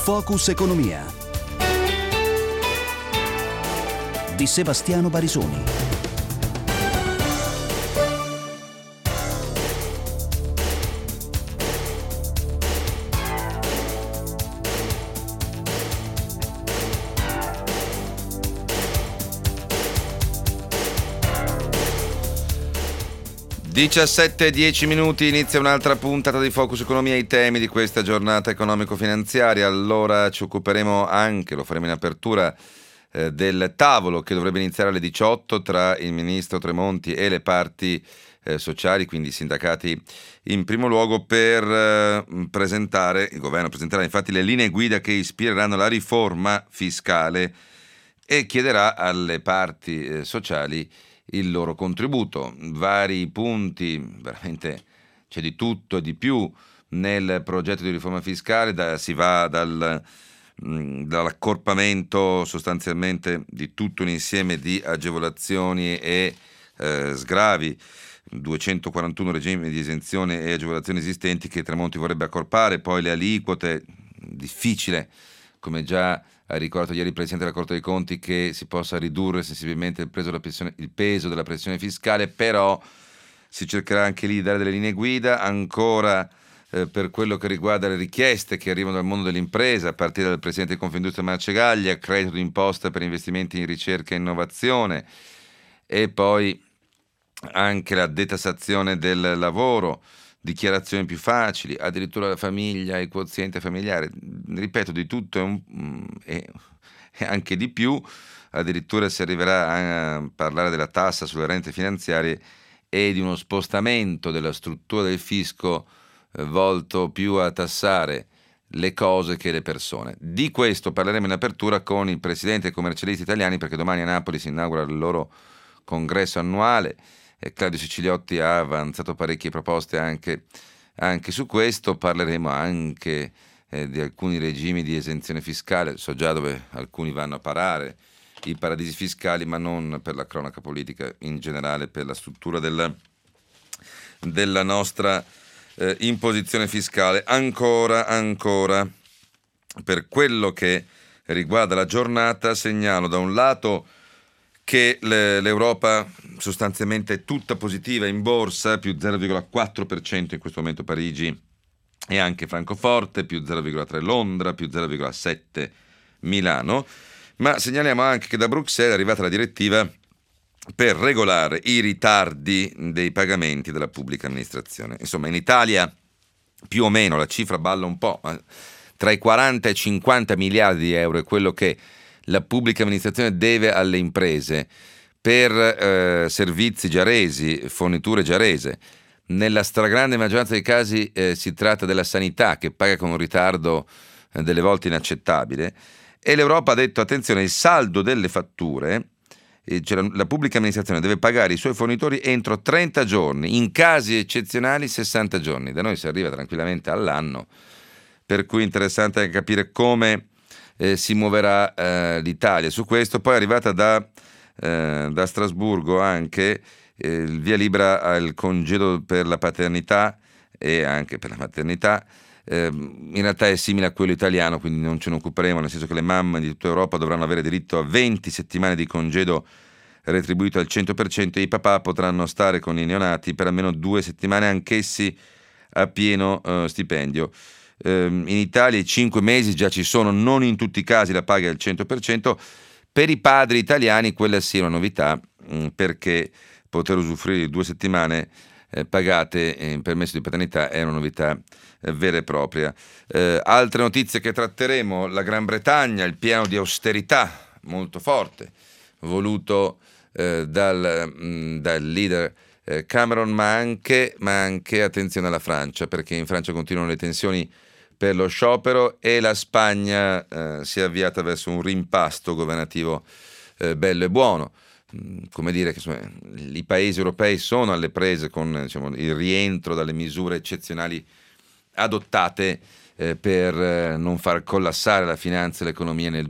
Focus Economia di Sebastiano Barisoni. (17:10) inizia un'altra puntata di Focus Economia, i temi di questa giornata economico-finanziaria. Allora ci occuperemo anche, lo faremo in apertura, del tavolo che dovrebbe iniziare alle 18 tra il ministro Tremonti e le parti sociali, quindi i sindacati in primo luogo, per il governo presenterà infatti le linee guida che ispireranno la riforma fiscale e chiederà alle parti sociali il loro contributo. Vari punti, veramente c'è di tutto e di più nel progetto di riforma fiscale, si va dall'accorpamento sostanzialmente di tutto un insieme di agevolazioni e sgravi, 241 regimi di esenzione e agevolazioni esistenti che Tremonti vorrebbe accorpare, poi le aliquote, difficile, come già ha ricordato ieri il Presidente della Corte dei Conti, che si possa ridurre sensibilmente il peso della pressione fiscale, però si cercherà anche lì di dare delle linee guida. Ancora per quello che riguarda le richieste che arrivano dal mondo dell'impresa, a partire dal Presidente di Confindustria Marcegaglia, credito d'imposta per investimenti in ricerca e innovazione, e poi anche la detassazione del lavoro, dichiarazioni più facili, addirittura la famiglia, il quoziente familiare, ripeto, di tutto e anche di più. Addirittura si arriverà a parlare della tassa sulle rente finanziarie e di uno spostamento della struttura del fisco volto più a tassare le cose che le persone. Di questo parleremo in apertura con il presidente dei commercialisti italiani, perché domani a Napoli si inaugura il loro congresso annuale. Claudio Siciliotti ha avanzato parecchie proposte anche su questo. Parleremo anche di alcuni regimi di esenzione fiscale. So già dove alcuni vanno a parare, i paradisi fiscali, ma non per la cronaca politica, in generale per la struttura della nostra imposizione fiscale. Ancora, per quello che riguarda la giornata, segnalo da un lato che l'Europa sostanzialmente è tutta positiva in borsa, più 0,4% in questo momento Parigi e anche Francoforte, più 0,3% Londra, più 0,7% Milano, ma segnaliamo anche che da Bruxelles è arrivata la direttiva per regolare i ritardi dei pagamenti della pubblica amministrazione. Insomma, in Italia più o meno la cifra balla un po', ma tra i 40 e i 50 miliardi di euro è quello che la pubblica amministrazione deve alle imprese per servizi già resi, forniture già rese. Nella stragrande maggioranza dei casi si tratta della sanità, che paga con un ritardo delle volte inaccettabile, e l'Europa ha detto: attenzione, il saldo delle fatture, cioè la pubblica amministrazione deve pagare i suoi fornitori entro 30 giorni, in casi eccezionali 60 giorni. Da noi si arriva tranquillamente all'anno, per cui è interessante anche capire come si muoverà l'Italia su questo. Poi è arrivata da Strasburgo anche il via libera al congedo per la paternità e anche per la maternità. In realtà è simile a quello italiano, quindi non ce ne occuperemo, nel senso che le mamme di tutta Europa dovranno avere diritto a 20 settimane di congedo retribuito al 100% e i papà potranno stare con i neonati per almeno 2 settimane, anch'essi a pieno stipendio. In Italia i 5 mesi già ci sono, non in tutti i casi la paga è al 100%. Per i padri italiani quella sia una novità, perché poter usufruire di 2 settimane pagate in permesso di paternità è una novità vera e propria. Altre notizie che tratteremo: la Gran Bretagna, il piano di austerità molto forte voluto dal leader Cameron, ma anche attenzione alla Francia, perché in Francia continuano le tensioni per lo sciopero e la Spagna si è avviata verso un rimpasto governativo bello e buono. Come dire che insomma, i paesi europei sono alle prese con il rientro dalle misure eccezionali adottate per non far collassare la finanza e l'economia nel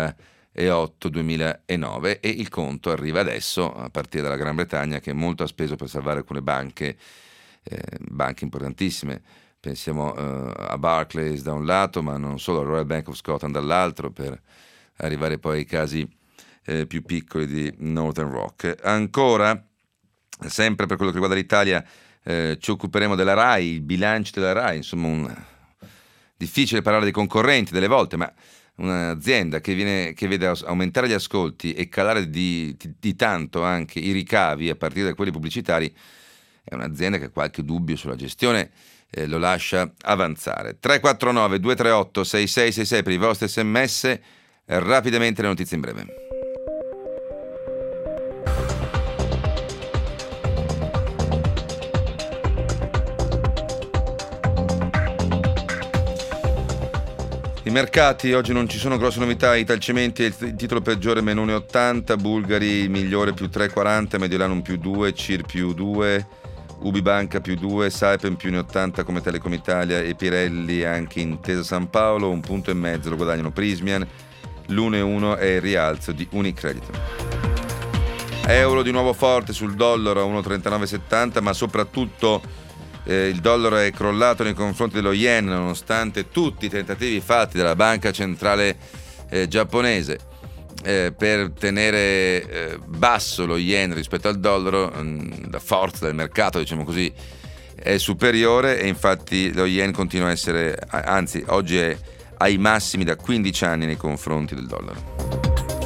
2008-2009, e il conto arriva adesso a partire dalla Gran Bretagna, che molto ha speso per salvare alcune banche importantissime, pensiamo a Barclays da un lato, ma non solo, al Royal Bank of Scotland dall'altro, per arrivare poi ai casi più piccoli di Northern Rock. Ancora, sempre per quello che riguarda l'Italia, ci occuperemo della RAI, il bilancio della RAI, insomma difficile parlare dei concorrenti delle volte, ma un'azienda che vede aumentare gli ascolti e calare di tanto anche i ricavi a partire da quelli pubblicitari, è un'azienda che ha qualche dubbio sulla gestione, lo lascia avanzare. 349 238 6666 per i vostri sms, rapidamente le notizie in breve. I mercati, oggi non ci sono grosse novità, Italcementi è il titolo peggiore meno 1,80, Bulgari il migliore più 3,40, Mediolanum più 2, CIR più 2, Ubibanca più 2, Saipem più 1,80 come Telecom Italia e Pirelli anche Intesa San Paolo, 1,5 punti lo guadagnano Prysmian, l'1,1 è il rialzo di Unicredit. Euro di nuovo forte sul dollaro a 1,3970, ma soprattutto il dollaro è crollato nei confronti dello yen nonostante tutti i tentativi fatti dalla banca centrale giapponese per tenere basso lo yen rispetto al dollaro. La forza del mercato, diciamo così, è superiore e infatti lo yen continua a essere, anzi oggi è ai massimi da 15 anni nei confronti del dollaro.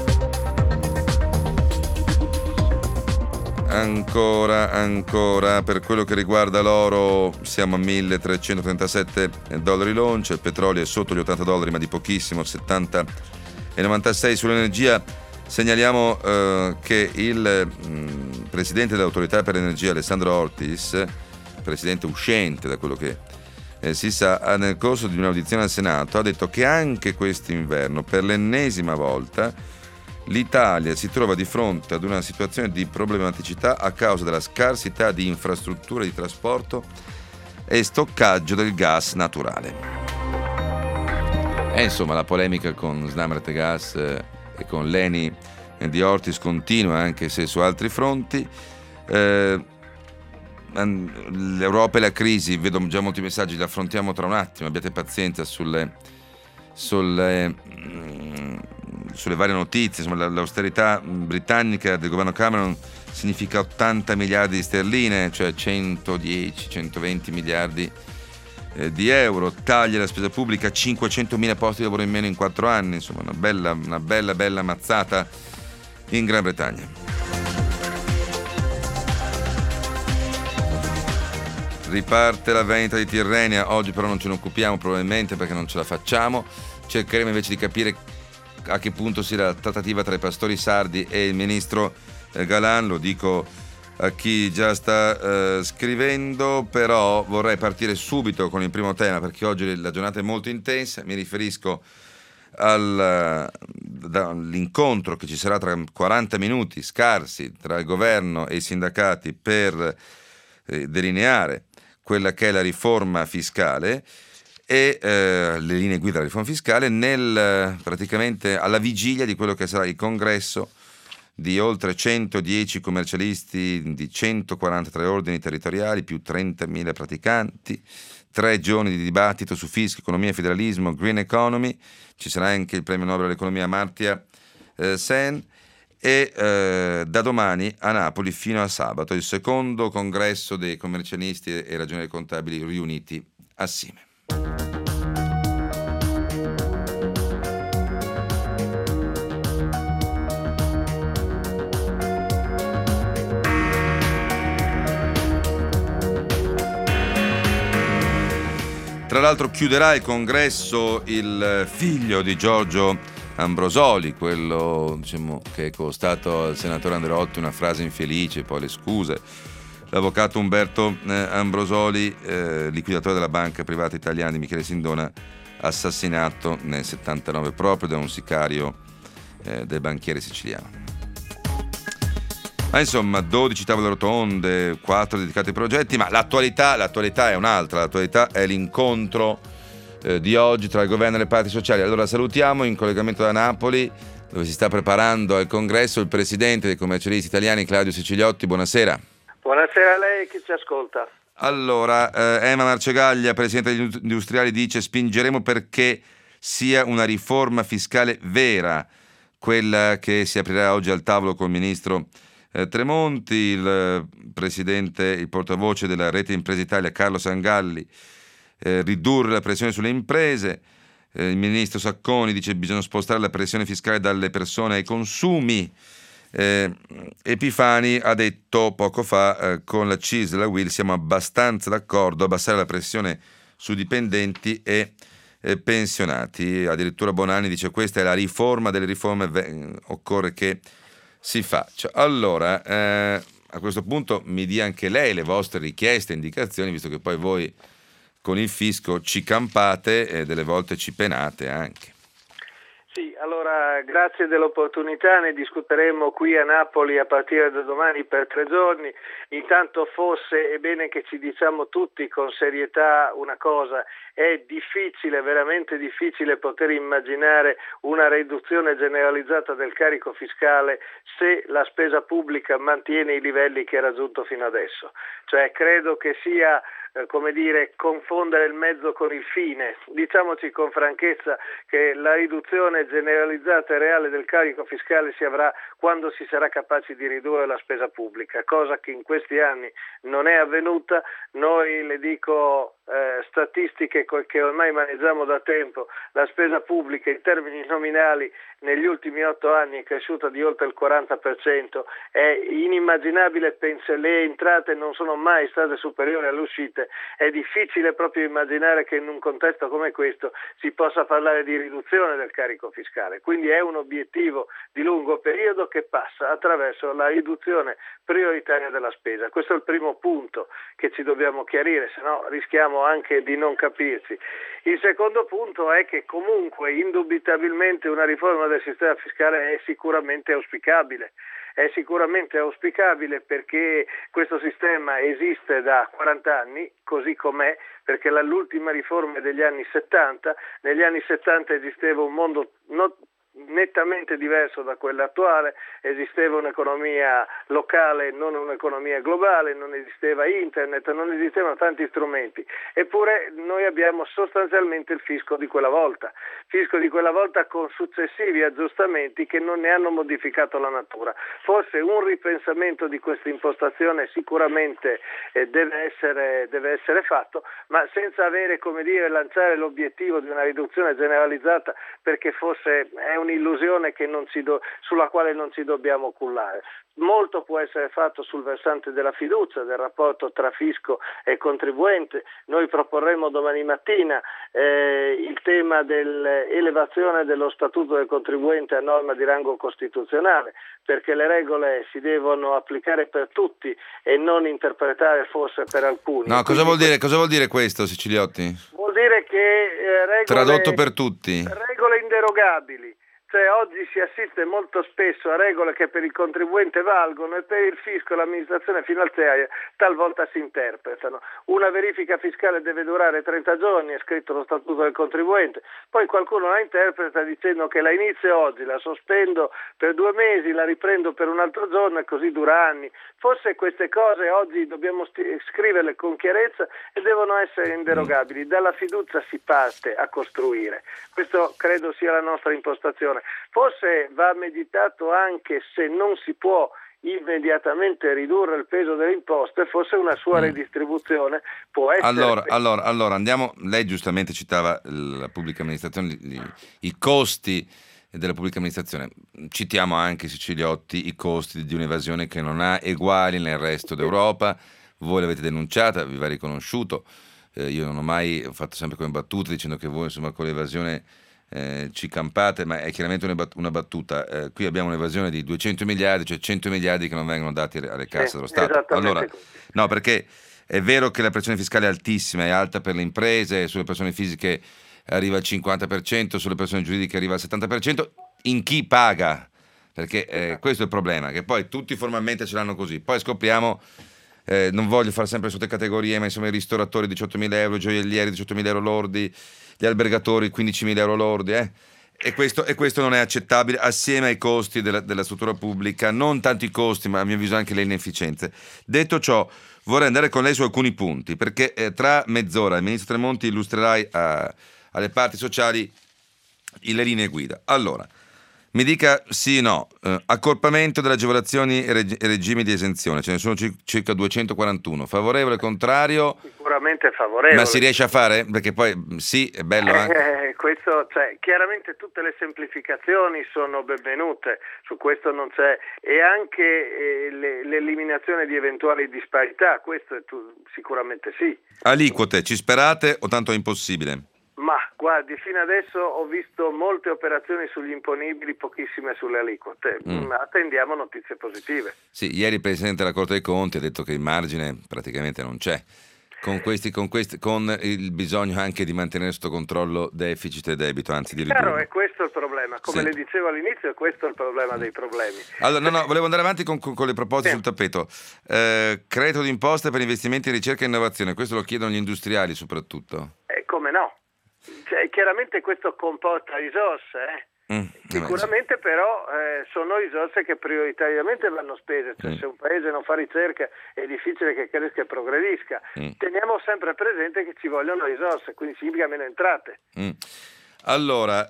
Ancora per quello che riguarda l'oro siamo a $1.337 l'oncia, il petrolio è sotto gli $80 ma di pochissimo, 70,96. Sull'energia segnaliamo che il presidente dell'autorità per l'energia Alessandro Ortiz, presidente uscente da quello che si sa, nel corso di un'audizione al Senato ha detto che anche quest'inverno per l'ennesima volta l'Italia si trova di fronte ad una situazione di problematicità a causa della scarsità di infrastrutture di trasporto e stoccaggio del gas naturale. E insomma la polemica con Snam Rete Gas e con l'ENI di Ortiz continua, anche se su altri fronti. L'Europa e la crisi, vedo già molti messaggi, li affrontiamo tra un attimo, abbiate pazienza sulle varie notizie. Insomma, l'austerità britannica del governo Cameron significa 80 miliardi di sterline, cioè 110-120 miliardi di euro, taglia la spesa pubblica, 500.000 posti di lavoro in meno in 4 anni, insomma una bella mazzata in Gran Bretagna. Riparte la vendita di Tirrenia, oggi però non ce ne occupiamo probabilmente perché non ce la facciamo, cercheremo invece di capire a che punto sia la trattativa tra i pastori sardi e il ministro Galan, lo dico a chi già sta scrivendo, però vorrei partire subito con il primo tema perché oggi la giornata è molto intensa. Mi riferisco all'incontro che ci sarà tra 40 minuti scarsi tra il governo e i sindacati per delineare quella che è la riforma fiscale e le linee guida della riforma fiscale praticamente alla vigilia di quello che sarà il congresso di oltre 110 commercialisti di 143 ordini territoriali, più 30.000 praticanti, 3 giorni di dibattito su fisco, economia, federalismo, green economy. Ci sarà anche il premio Nobel dell'economia Amartya Sen e da domani a Napoli fino a sabato il secondo congresso dei commercialisti e ragionieri contabili riuniti assieme. Tra l'altro chiuderà il congresso il figlio di Giorgio Ambrosoli, quello che è costato al senatore Andreotti una frase infelice, poi le scuse. L'avvocato Umberto Ambrosoli, liquidatore della banca privata italiana di Michele Sindona, assassinato nel 79 proprio da un sicario del banchiere siciliano. Ma insomma 12 tavole rotonde, 4 dedicate ai progetti, ma l'attualità è un'altra, l'attualità è l'incontro di oggi tra il governo e le parti sociali. Allora salutiamo in collegamento da Napoli, dove si sta preparando al congresso, il presidente dei commercialisti italiani Claudio Siciliotti. Buonasera. Buonasera a lei che ci ascolta. Allora, Emma Marcegaglia, presidente degli industriali, dice: spingeremo perché sia una riforma fiscale vera, quella che si aprirà oggi al tavolo col ministro Tremonti. Il presidente, il portavoce della Rete Impresa Italia, Carlo Sangalli, ridurre la pressione sulle imprese. Il ministro Sacconi dice: bisogna spostare la pressione fiscale dalle persone ai consumi. Epifani ha detto poco fa: con la CISL e la UIL siamo abbastanza d'accordo a abbassare la pressione su dipendenti e pensionati. Addirittura Bonanni dice: questa è la riforma delle riforme, occorre che si faccia. Allora, a questo punto mi dia anche lei le vostre richieste, indicazioni, visto che poi voi con il fisco ci campate e delle volte ci penate anche. Sì, allora grazie dell'opportunità, ne discuteremo qui a Napoli a partire da domani per 3 giorni. Intanto è bene che ci diciamo tutti con serietà una cosa: è difficile, veramente difficile poter immaginare una riduzione generalizzata del carico fiscale se la spesa pubblica mantiene i livelli che ha raggiunto fino adesso. Cioè credo che sia confondere il mezzo con il fine. Diciamoci con franchezza che la riduzione generalizzata e reale del carico fiscale si avrà quando si sarà capaci di ridurre la spesa pubblica, cosa che in questi anni non è avvenuta. Noi, le dico, statistiche che ormai maneggiamo da tempo, la spesa pubblica in termini nominali negli ultimi 8 anni è cresciuta di oltre il 40%, è inimmaginabile, le entrate non sono mai state superiori alle uscite, è difficile proprio immaginare che in un contesto come questo si possa parlare di riduzione del carico fiscale, quindi è un obiettivo di lungo periodo che passa attraverso la riduzione prioritaria della spesa. Questo è il primo punto che ci dobbiamo chiarire, se no rischiamo anche di non capirci. Il secondo punto è che comunque indubitabilmente una riforma del sistema fiscale è sicuramente auspicabile. È sicuramente auspicabile perché questo sistema esiste da 40 anni, così com'è, perché l'ultima riforma è degli anni 70. Negli anni 70 esisteva un mondo nettamente diverso da quella attuale, esisteva un'economia locale, non un'economia globale, non esisteva internet, non esistevano tanti strumenti, eppure noi abbiamo sostanzialmente il fisco di quella volta con successivi aggiustamenti che non ne hanno modificato la natura. Forse un ripensamento di questa impostazione sicuramente deve essere fatto, ma senza lanciare l'obiettivo di una riduzione generalizzata, perché forse è un'illusione sulla quale non ci dobbiamo cullare. Molto può essere fatto sul versante della fiducia, del rapporto tra fisco e contribuente. Noi proporremo domani mattina il tema dell'elevazione dello statuto del contribuente a norma di rango costituzionale, perché le regole si devono applicare per tutti e non interpretare forse per alcuni. No, cosa vuol dire questo, Siciliotti? Vuol dire che tradotto per tutti. Regole inderogabili. Cioè oggi si assiste molto spesso a regole che per il contribuente valgono e per il fisco e l'amministrazione finanziaria talvolta si interpretano. Una verifica fiscale deve durare 30 giorni, è scritto lo statuto del contribuente, poi qualcuno la interpreta dicendo che la inizio oggi, la sospendo per 2 mesi, la riprendo per un altro giorno e così dura anni. Forse queste cose oggi dobbiamo scriverle con chiarezza e devono essere inderogabili. Dalla fiducia si parte a costruire. Questo credo sia la nostra impostazione. Forse va meditato anche se non si può immediatamente ridurre il peso delle imposte, forse una sua redistribuzione può essere. Allora andiamo. Lei giustamente citava la pubblica amministrazione, i costi della pubblica amministrazione. Citiamo anche, Siciliotti, i costi di un'evasione che non ha eguali nel resto d'Europa. Voi l'avete denunciata, vi va riconosciuto. Io non ho mai, ho fatto sempre come battuta dicendo che voi insomma con l'evasione ci campate, ma è chiaramente una battuta. Qui abbiamo un'evasione di 200 miliardi, cioè 100 miliardi che non vengono dati alle casse dello Stato. Allora, no, perché è vero che la pressione fiscale è altissima, è alta per le imprese, sulle persone fisiche arriva al 50%, sulle persone giuridiche arriva al 70%, in chi paga? Perché questo è il problema, che poi tutti formalmente ce l'hanno così, poi scopriamo, non voglio fare sempre sotto categorie, ma insomma i ristoratori 18.000 euro, i gioiellieri 18.000 euro lordi, gli albergatori 15.000 euro lordi, E questo non è accettabile, assieme ai costi della struttura pubblica, non tanto i costi, ma a mio avviso anche le inefficienze. Detto ciò, vorrei andare con lei su alcuni punti, perché tra mezz'ora il ministro Tremonti illustrerai alle parti sociali le linee guida. Allora, mi dica sì o no, accorpamento delle agevolazioni e regimi di esenzione, ce ne sono circa 241, favorevole, contrario? Sicuramente favorevole. Ma si riesce a fare? Perché poi sì, è bello anche. Questo, chiaramente tutte le semplificazioni sono benvenute, su questo non c'è, e anche l'eliminazione di eventuali disparità, questo sicuramente sì. Aliquote, ci sperate o tanto è impossibile? Ma guardi, fino adesso ho visto molte operazioni sugli imponibili, pochissime sulle aliquote. Attendiamo notizie positive. Sì, ieri il Presidente della Corte dei Conti ha detto che il margine praticamente non c'è. Con il bisogno anche di mantenere sotto controllo deficit e debito, anzi di ridurlo. Chiaro, è questo il problema. Come le dicevo all'inizio, è questo il problema dei problemi. Allora, no, volevo andare avanti con le proposte sul tappeto. Credito d'imposta per investimenti in ricerca e innovazione, questo lo chiedono gli industriali soprattutto. Come no? Chiaramente questo comporta risorse, sicuramente, però sono risorse che prioritariamente vanno spese, se un paese non fa ricerca è difficile che cresca e progredisca. Teniamo sempre presente che ci vogliono risorse, quindi significa meno entrate. Allora,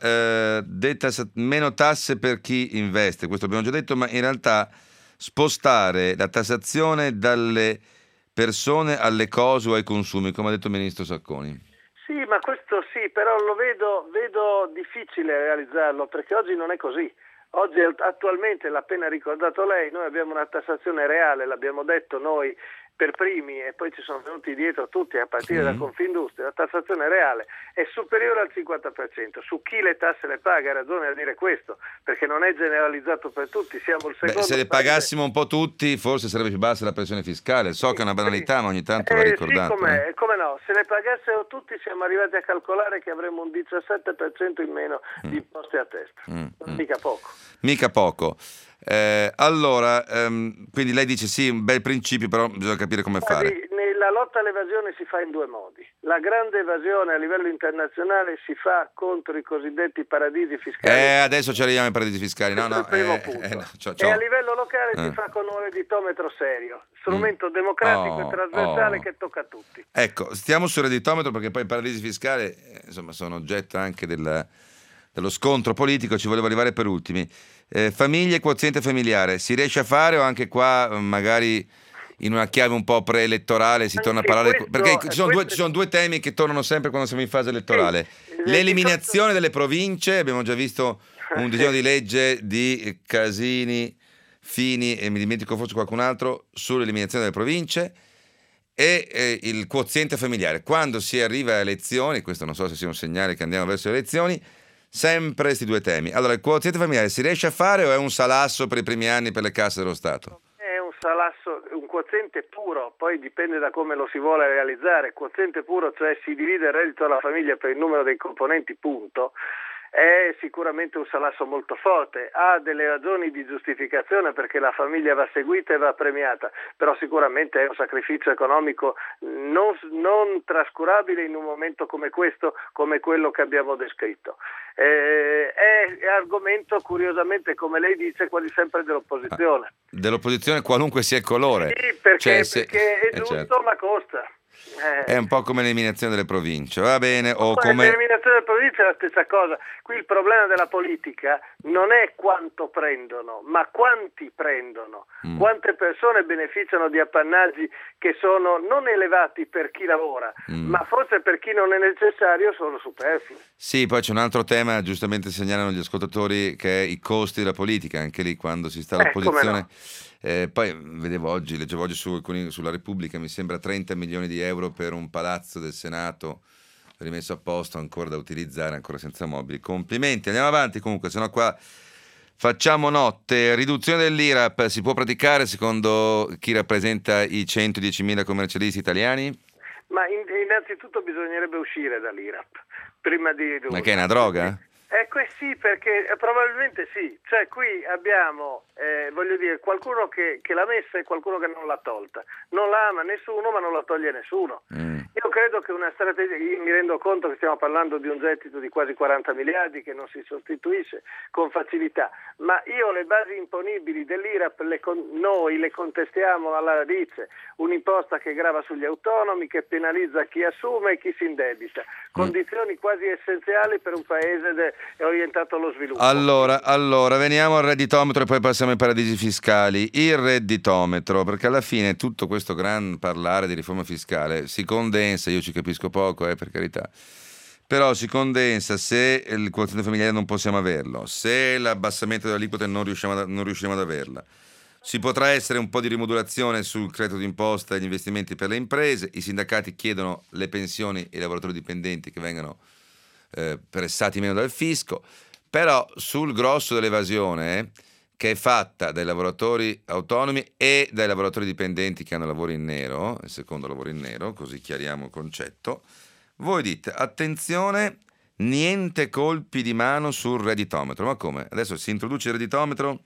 meno tasse per chi investe, questo abbiamo già detto, ma in realtà spostare la tassazione dalle persone alle cose o ai consumi, come ha detto il ministro Sacconi. Sì, ma questo sì, però lo vedo difficile realizzarlo, perché oggi non è così. Oggi attualmente, l'ha appena ricordato lei, noi abbiamo una tassazione reale, l'abbiamo detto noi per primi e poi ci sono venuti dietro tutti a partire da Confindustria. La tassazione reale è superiore al 50%. Su chi le tasse le paga, ha ragione a dire questo, perché non è generalizzato per tutti, siamo il secondo. Se le pagassimo un po' tutti forse sarebbe più bassa la pressione fiscale, so che è una banalità ma ogni tanto va ricordato. Sì, come no, se le pagassero tutti siamo arrivati a calcolare che avremmo un 17% in meno di imposte a testa, mica poco. Mica poco. Allora, quindi lei dice sì, un bel principio, però bisogna capire come fare. La lotta all'evasione si fa in due modi. La grande evasione a livello internazionale si fa contro i cosiddetti paradisi fiscali. Adesso ci arriviamo ai paradisi fiscali. No, il primo punto. E a livello locale si fa con un redditometro serio, strumento democratico e trasversale che tocca a tutti. Ecco, stiamo sul redditometro perché poi i paradisi fiscali insomma sono oggetto anche dello scontro politico. Ci volevo arrivare per ultimi. Famiglie e quoziente familiare, si riesce a fare o anche qua magari in una chiave un po' preelettorale si torna a parlare, perché ci sono due temi che tornano sempre quando siamo in fase elettorale. L'eliminazione delle province, abbiamo già visto un disegno di legge di Casini, Fini e mi dimentico forse qualcun altro sull'eliminazione delle province, e il quoziente familiare. Quando si arriva a elezioni, questo non so se sia un segnale che andiamo verso le elezioni, sempre questi due temi. Allora, il quoziente familiare si riesce a fare o è un salasso per i primi anni per le casse dello Stato? Salasso, un quoziente puro, poi dipende da come lo si vuole realizzare. Quoziente puro, cioè si divide il reddito alla famiglia per il numero dei componenti, punto, è sicuramente un salasso molto forte, ha delle ragioni di giustificazione perché la famiglia va seguita e va premiata, però sicuramente è un sacrificio economico non trascurabile in un momento come questo, come quello che abbiamo descritto. È argomento, curiosamente, come lei dice, quasi sempre dell'opposizione. Dell'opposizione, qualunque sia il colore. Sì, perché è giusto, certo. Ma costa. È un po' come l'eliminazione delle province, va bene? L'eliminazione delle province è la stessa cosa. Qui il problema della politica non è quanto prendono, ma quanti prendono. Quante persone beneficiano di appannaggi che sono non elevati per chi lavora, ma forse per chi non è necessario sono superflui. Sì, poi c'è un altro tema, giustamente segnalano gli ascoltatori, che è i costi della politica, anche lì quando si sta all'opposizione. Poi leggevo oggi sulla Repubblica, mi sembra 30 milioni di euro per un palazzo del Senato rimesso a posto, ancora da utilizzare, ancora senza mobili. Complimenti, andiamo avanti comunque, sennò qua facciamo notte. Riduzione dell'IRAP si può praticare secondo chi rappresenta i 110.000 commercialisti italiani? Ma innanzitutto bisognerebbe uscire dall'IRAP prima di ridurre. Ma che è una droga? Sì, perché probabilmente sì, cioè qui abbiamo, voglio dire, qualcuno che l'ha messa e qualcuno che non l'ha tolta, non la ama nessuno ma non la toglie nessuno. Io credo che una strategia, io mi rendo conto che stiamo parlando di un gettito di quasi 40 miliardi che non si sostituisce con facilità, ma io le basi imponibili dell'IRAP noi le contestiamo alla radice, un'imposta che grava sugli autonomi, che penalizza chi assume e chi si indebita, condizioni quasi essenziali per un paese orientato allo sviluppo. Allora, veniamo al redditometro e poi passiamo ai paradisi fiscali. Il redditometro, perché alla fine tutto questo gran parlare di riforma fiscale si condensa, io ci capisco poco, per carità, però si condensa se il quoziente familiare non possiamo averlo, se l'abbassamento delle aliquote non riusciamo ad averla. Ci potrà essere un po' di rimodulazione sul credito d'imposta e gli investimenti per le imprese, i sindacati chiedono le pensioni e i lavoratori dipendenti che vengano pressati meno dal fisco, però sul grosso dell'evasione che è fatta dai lavoratori autonomi e dai lavoratori dipendenti che hanno lavoro in nero, il secondo lavoro in nero, così chiariamo il concetto, voi dite attenzione, niente colpi di mano sul redditometro. Ma come? Adesso si introduce il redditometro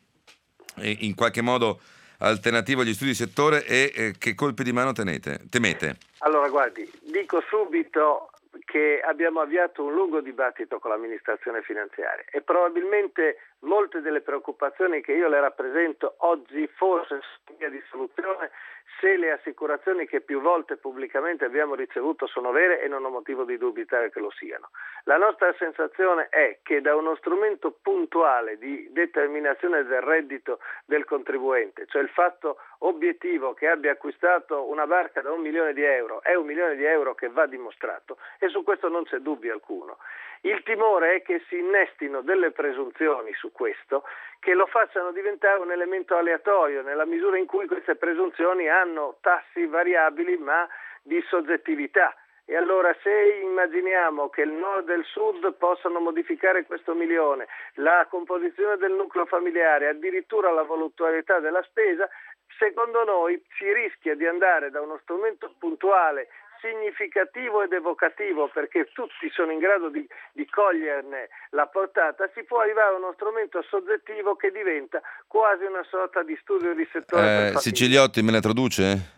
in qualche modo alternativo agli studi di settore e che colpi di mano temete? Allora guardi, dico subito che abbiamo avviato un lungo dibattito con l'amministrazione finanziaria e probabilmente molte delle preoccupazioni che io le rappresento oggi forse sono via di soluzione se le assicurazioni che più volte pubblicamente abbiamo ricevuto sono vere, e non ho motivo di dubitare che lo siano. La nostra sensazione è che da uno strumento puntuale di determinazione del reddito del contribuente, cioè il fatto obiettivo che abbia acquistato una barca da 1 milione di euro, è 1 milione di euro che va dimostrato, e su questo non c'è dubbio alcuno. Il timore è che si innestino delle presunzioni su questo che lo facciano diventare un elemento aleatorio, nella misura in cui queste presunzioni hanno tassi variabili ma di soggettività. E allora se immaginiamo che il nord e il sud possano modificare questo 1 milione, la composizione del nucleo familiare, addirittura la voluttuarietà della spesa, secondo noi si rischia di andare da uno strumento puntuale, significativo ed evocativo, perché tutti sono in grado di coglierne la portata, si può arrivare a uno strumento soggettivo che diventa quasi una sorta di studio di settore. Siciliotti me la traduce?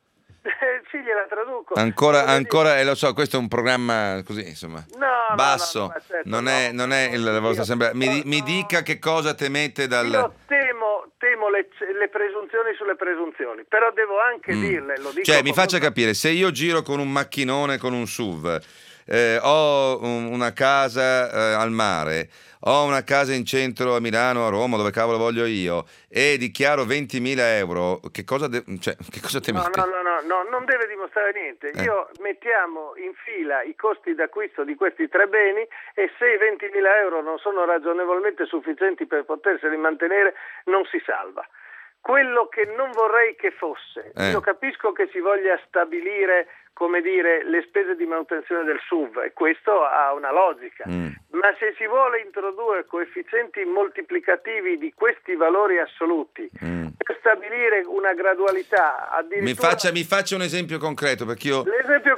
Sì, gliela traduco. Ancora, lo so, questo è un programma così, insomma, basso, certo, non è la vostra assemblea. Mi dica che cosa temete dal... Io temo le presunzioni sulle presunzioni, però devo anche dirle, lo dico. Cioè, mi faccia capire, se io giro con un macchinone, con un SUV, ho una casa al mare, ho una casa in centro a Milano, a Roma, dove cavolo voglio io, e dichiaro 20.000 euro, che cosa temete? No, non deve dimostrare niente. Io mettiamo in fila i costi d'acquisto di questi 3 beni e se i 20.000 euro non sono ragionevolmente sufficienti per poterseli mantenere, non si salva. Quello che non vorrei che fosse, io capisco che si voglia stabilire, come dire, le spese di manutenzione del SUV, e questo ha una logica, ma se si vuole introdurre coefficienti moltiplicativi di questi valori assoluti per stabilire una gradualità, addirittura... Mi faccia un esempio concreto, perché io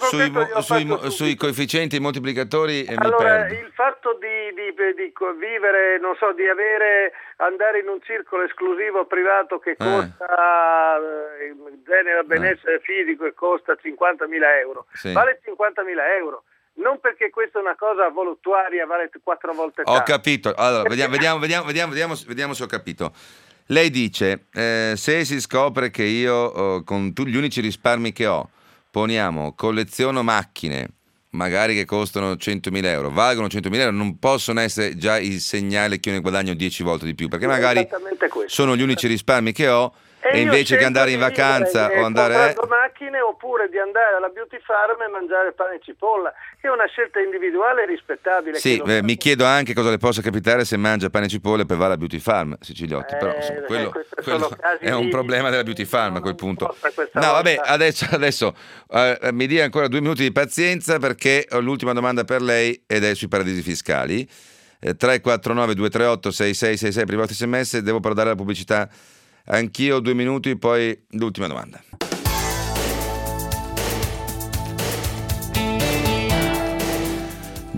sui coefficienti moltiplicatori mi perdo. Il fatto di vivere, non so, di andare in un circolo esclusivo privato che costa genera benessere fisico e costa 50.000 euro, vale 50.000 euro, non perché questa è una cosa voluttuaria, vale 4 volte tanto. Ho capito, allora vediamo se ho capito. Lei dice, se si scopre che io con gli unici risparmi che ho, poniamo, colleziono macchine magari che costano 100.000 euro, valgono 100.000 euro, non possono essere già il segnale che io ne guadagno 10 volte di più, perché magari sono gli unici risparmi che ho, e invece che andare in vacanza o andare macchine, oppure di andare alla beauty farm e mangiare pane e cipolla, che è una scelta individuale e rispettabile. Sì, mi chiedo anche cosa le possa capitare se mangia pane e cipolle per va alla beauty farm, Siciliotti, però insomma, quello è un problema della beauty farm a quel punto. No, vabbè, adesso mi dia ancora 2 minuti di pazienza, perché ho l'ultima domanda per lei ed è sui paradisi fiscali. 349 238 6666 per i vostri sms. Devo però dare la pubblicità anch'io, 2 minuti, poi l'ultima domanda.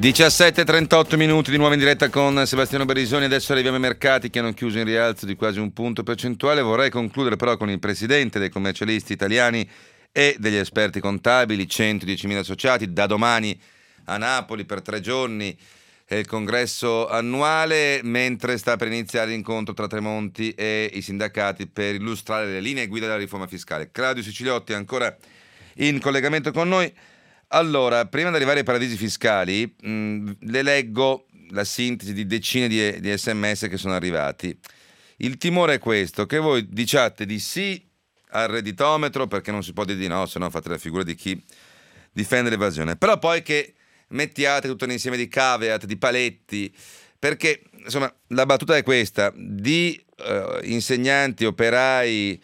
17:38 minuti di nuovo in diretta con Sebastiano Barisoni. Adesso arriviamo ai mercati che hanno chiuso in rialzo di quasi un punto percentuale. Vorrei concludere però con il presidente dei commercialisti italiani e degli esperti contabili, 110.000 associati. Da domani a Napoli per 3 giorni è il congresso annuale, mentre sta per iniziare l'incontro tra Tremonti e i sindacati per illustrare le linee guida della riforma fiscale. Claudio Siciliotti è ancora in collegamento con noi. Allora, prima di arrivare ai paradisi fiscali, le leggo la sintesi di decine di SMS che sono arrivati. Il timore è questo, che voi diciate di sì al redditometro, perché non si può dire di no, se no fate la figura di chi difende l'evasione. Però poi che mettiate tutto un insieme di caveat, di paletti, perché insomma la battuta è questa: di insegnanti, operai,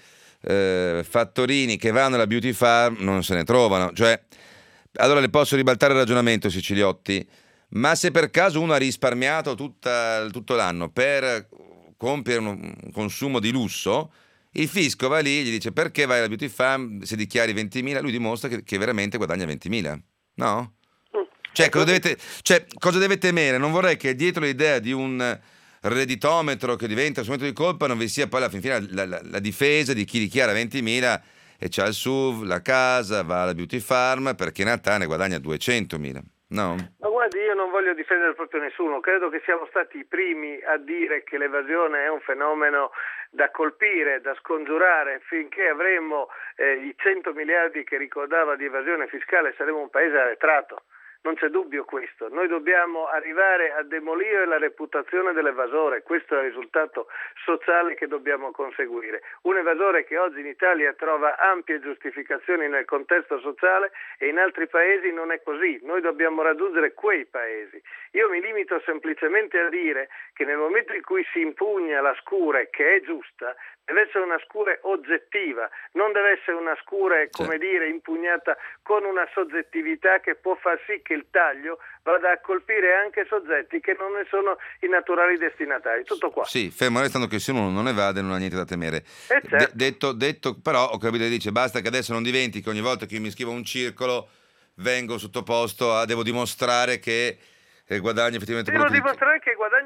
fattorini che vanno alla beauty farm non se ne trovano. Cioè, allora le posso ribaltare il ragionamento, Siciliotti, ma se per caso uno ha risparmiato tutto l'anno per compiere un consumo di lusso, il fisco va lì e gli dice: perché vai alla beauty farm se dichiari 20.000? Lui dimostra che veramente guadagna 20.000, no? Cioè cosa deve temere? Non vorrei che dietro l'idea di un redditometro che diventa strumento di colpa non vi sia poi alla fin fine la difesa di chi dichiara 20.000 e c'ha il SUV, la casa, va alla beauty farm perché in realtà ne guadagna 200.000, no? Ma guardi, io non voglio difendere proprio nessuno, credo che siamo stati i primi a dire che l'evasione è un fenomeno da colpire, da scongiurare. Finché avremo i 100 miliardi che ricordava di evasione fiscale saremo un paese arretrato. Non c'è dubbio questo. Noi dobbiamo arrivare a demolire la reputazione dell'evasore. Questo è il risultato sociale che dobbiamo conseguire. Un evasore che oggi in Italia trova ampie giustificazioni nel contesto sociale e in altri paesi non è così. Noi dobbiamo raggiungere quei paesi. Io mi limito semplicemente a dire che nel momento in cui si impugna la scure, che è giusta, deve essere una scure oggettiva, non deve essere una scure, come dire, impugnata con una soggettività che può far sì che il taglio vada a colpire anche soggetti che non ne sono i naturali destinatari. Tutto qua. Sì, fermo restando che se uno non evade non ha niente da temere. Certo. Detto, però ho capito, dice basta che adesso non diventi che ogni volta che io mi iscrivo a un circolo vengo sottoposto a devo dimostrare che guadagno effettivamente devo dimostrare che guadagno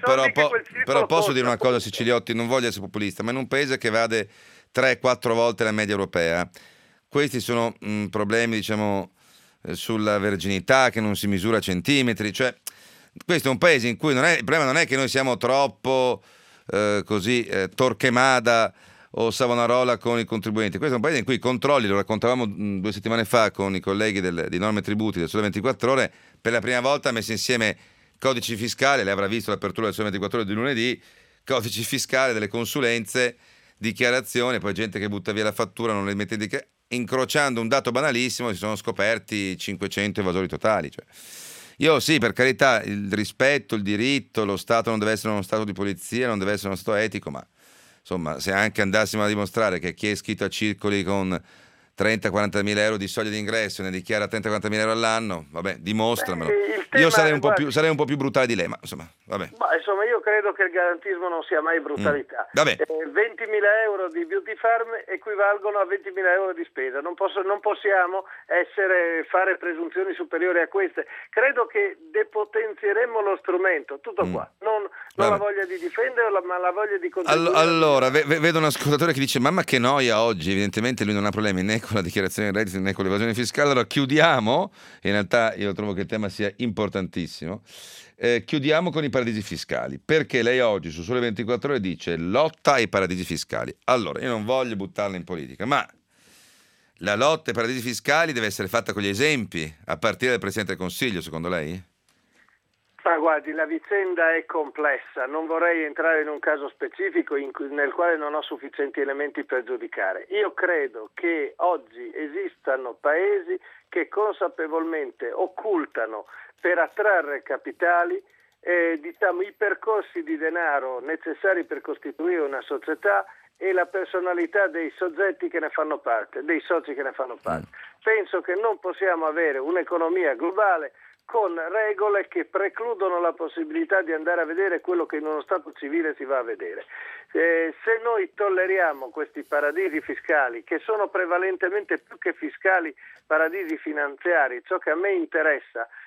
però posso dire una cosa, Siciliotti, non voglio essere populista, ma in un paese che vade 3-4 volte la media europea, questi sono problemi, diciamo, sulla verginità che non si misura a centimetri. Cioè, questo è un paese in cui il problema non è che noi siamo troppo Torquemada o Savonarola con i contribuenti. Questo è un paese in cui i controlli, lo raccontavamo 2 settimane fa con i colleghi di Norme e Tributi del Sole 24 Ore, per la prima volta ha messo insieme codici fiscali, lei avrà visto l'apertura del Sole 24 Ore di lunedì, codici fiscali, delle consulenze, dichiarazioni, poi gente che butta via la fattura, non le mette incrociando un dato banalissimo, si sono scoperti 500 evasori totali. Cioè, io sì, per carità, il rispetto, il diritto, lo Stato non deve essere uno Stato di polizia, non deve essere uno Stato etico, ma insomma, se anche andassimo a dimostrare che chi è iscritto a circoli con 30-40 mila euro di soglia di ingresso ne dichiara 30-40 mila euro all'anno, vabbè, dimostramelo. Io sarei un po' più brutale di lei, ma insomma, vabbè. Ma insomma, io credo che il garantismo non sia mai brutalità. 20.000 euro di beauty farm equivalgono a 20.000 euro di spesa. Non possiamo fare presunzioni superiori a queste. Credo che depotenzieremmo lo strumento, tutto qua. Non la voglia di difenderlo, ma la voglia di contribuire. Allora, vedo un ascoltatore che dice: mamma che noia oggi, evidentemente lui non ha problemi né con la dichiarazione di reddito né con l'evasione fiscale. Allora chiudiamo, in realtà io trovo che il tema sia importantissimo. Chiudiamo con i paradisi fiscali, perché lei oggi su Sole 24 Ore dice lotta ai paradisi fiscali. Allora, io non voglio buttarla in politica, ma la lotta ai paradisi fiscali deve essere fatta con gli esempi, a partire dal Presidente del Consiglio, secondo lei? Ma guardi, la vicenda è complessa, non vorrei entrare in un caso specifico nel quale non ho sufficienti elementi per giudicare. Io credo che oggi esistano paesi che consapevolmente occultano per attrarre capitali i percorsi di denaro necessari per costituire una società e la personalità dei soggetti che ne fanno parte, dei soci che ne fanno parte. Penso che non possiamo avere un'economia globale con regole che precludono la possibilità di andare a vedere quello che in uno Stato civile si va a vedere. Se noi tolleriamo questi paradisi fiscali, che sono prevalentemente più che fiscali paradisi finanziari, ciò che a me interessa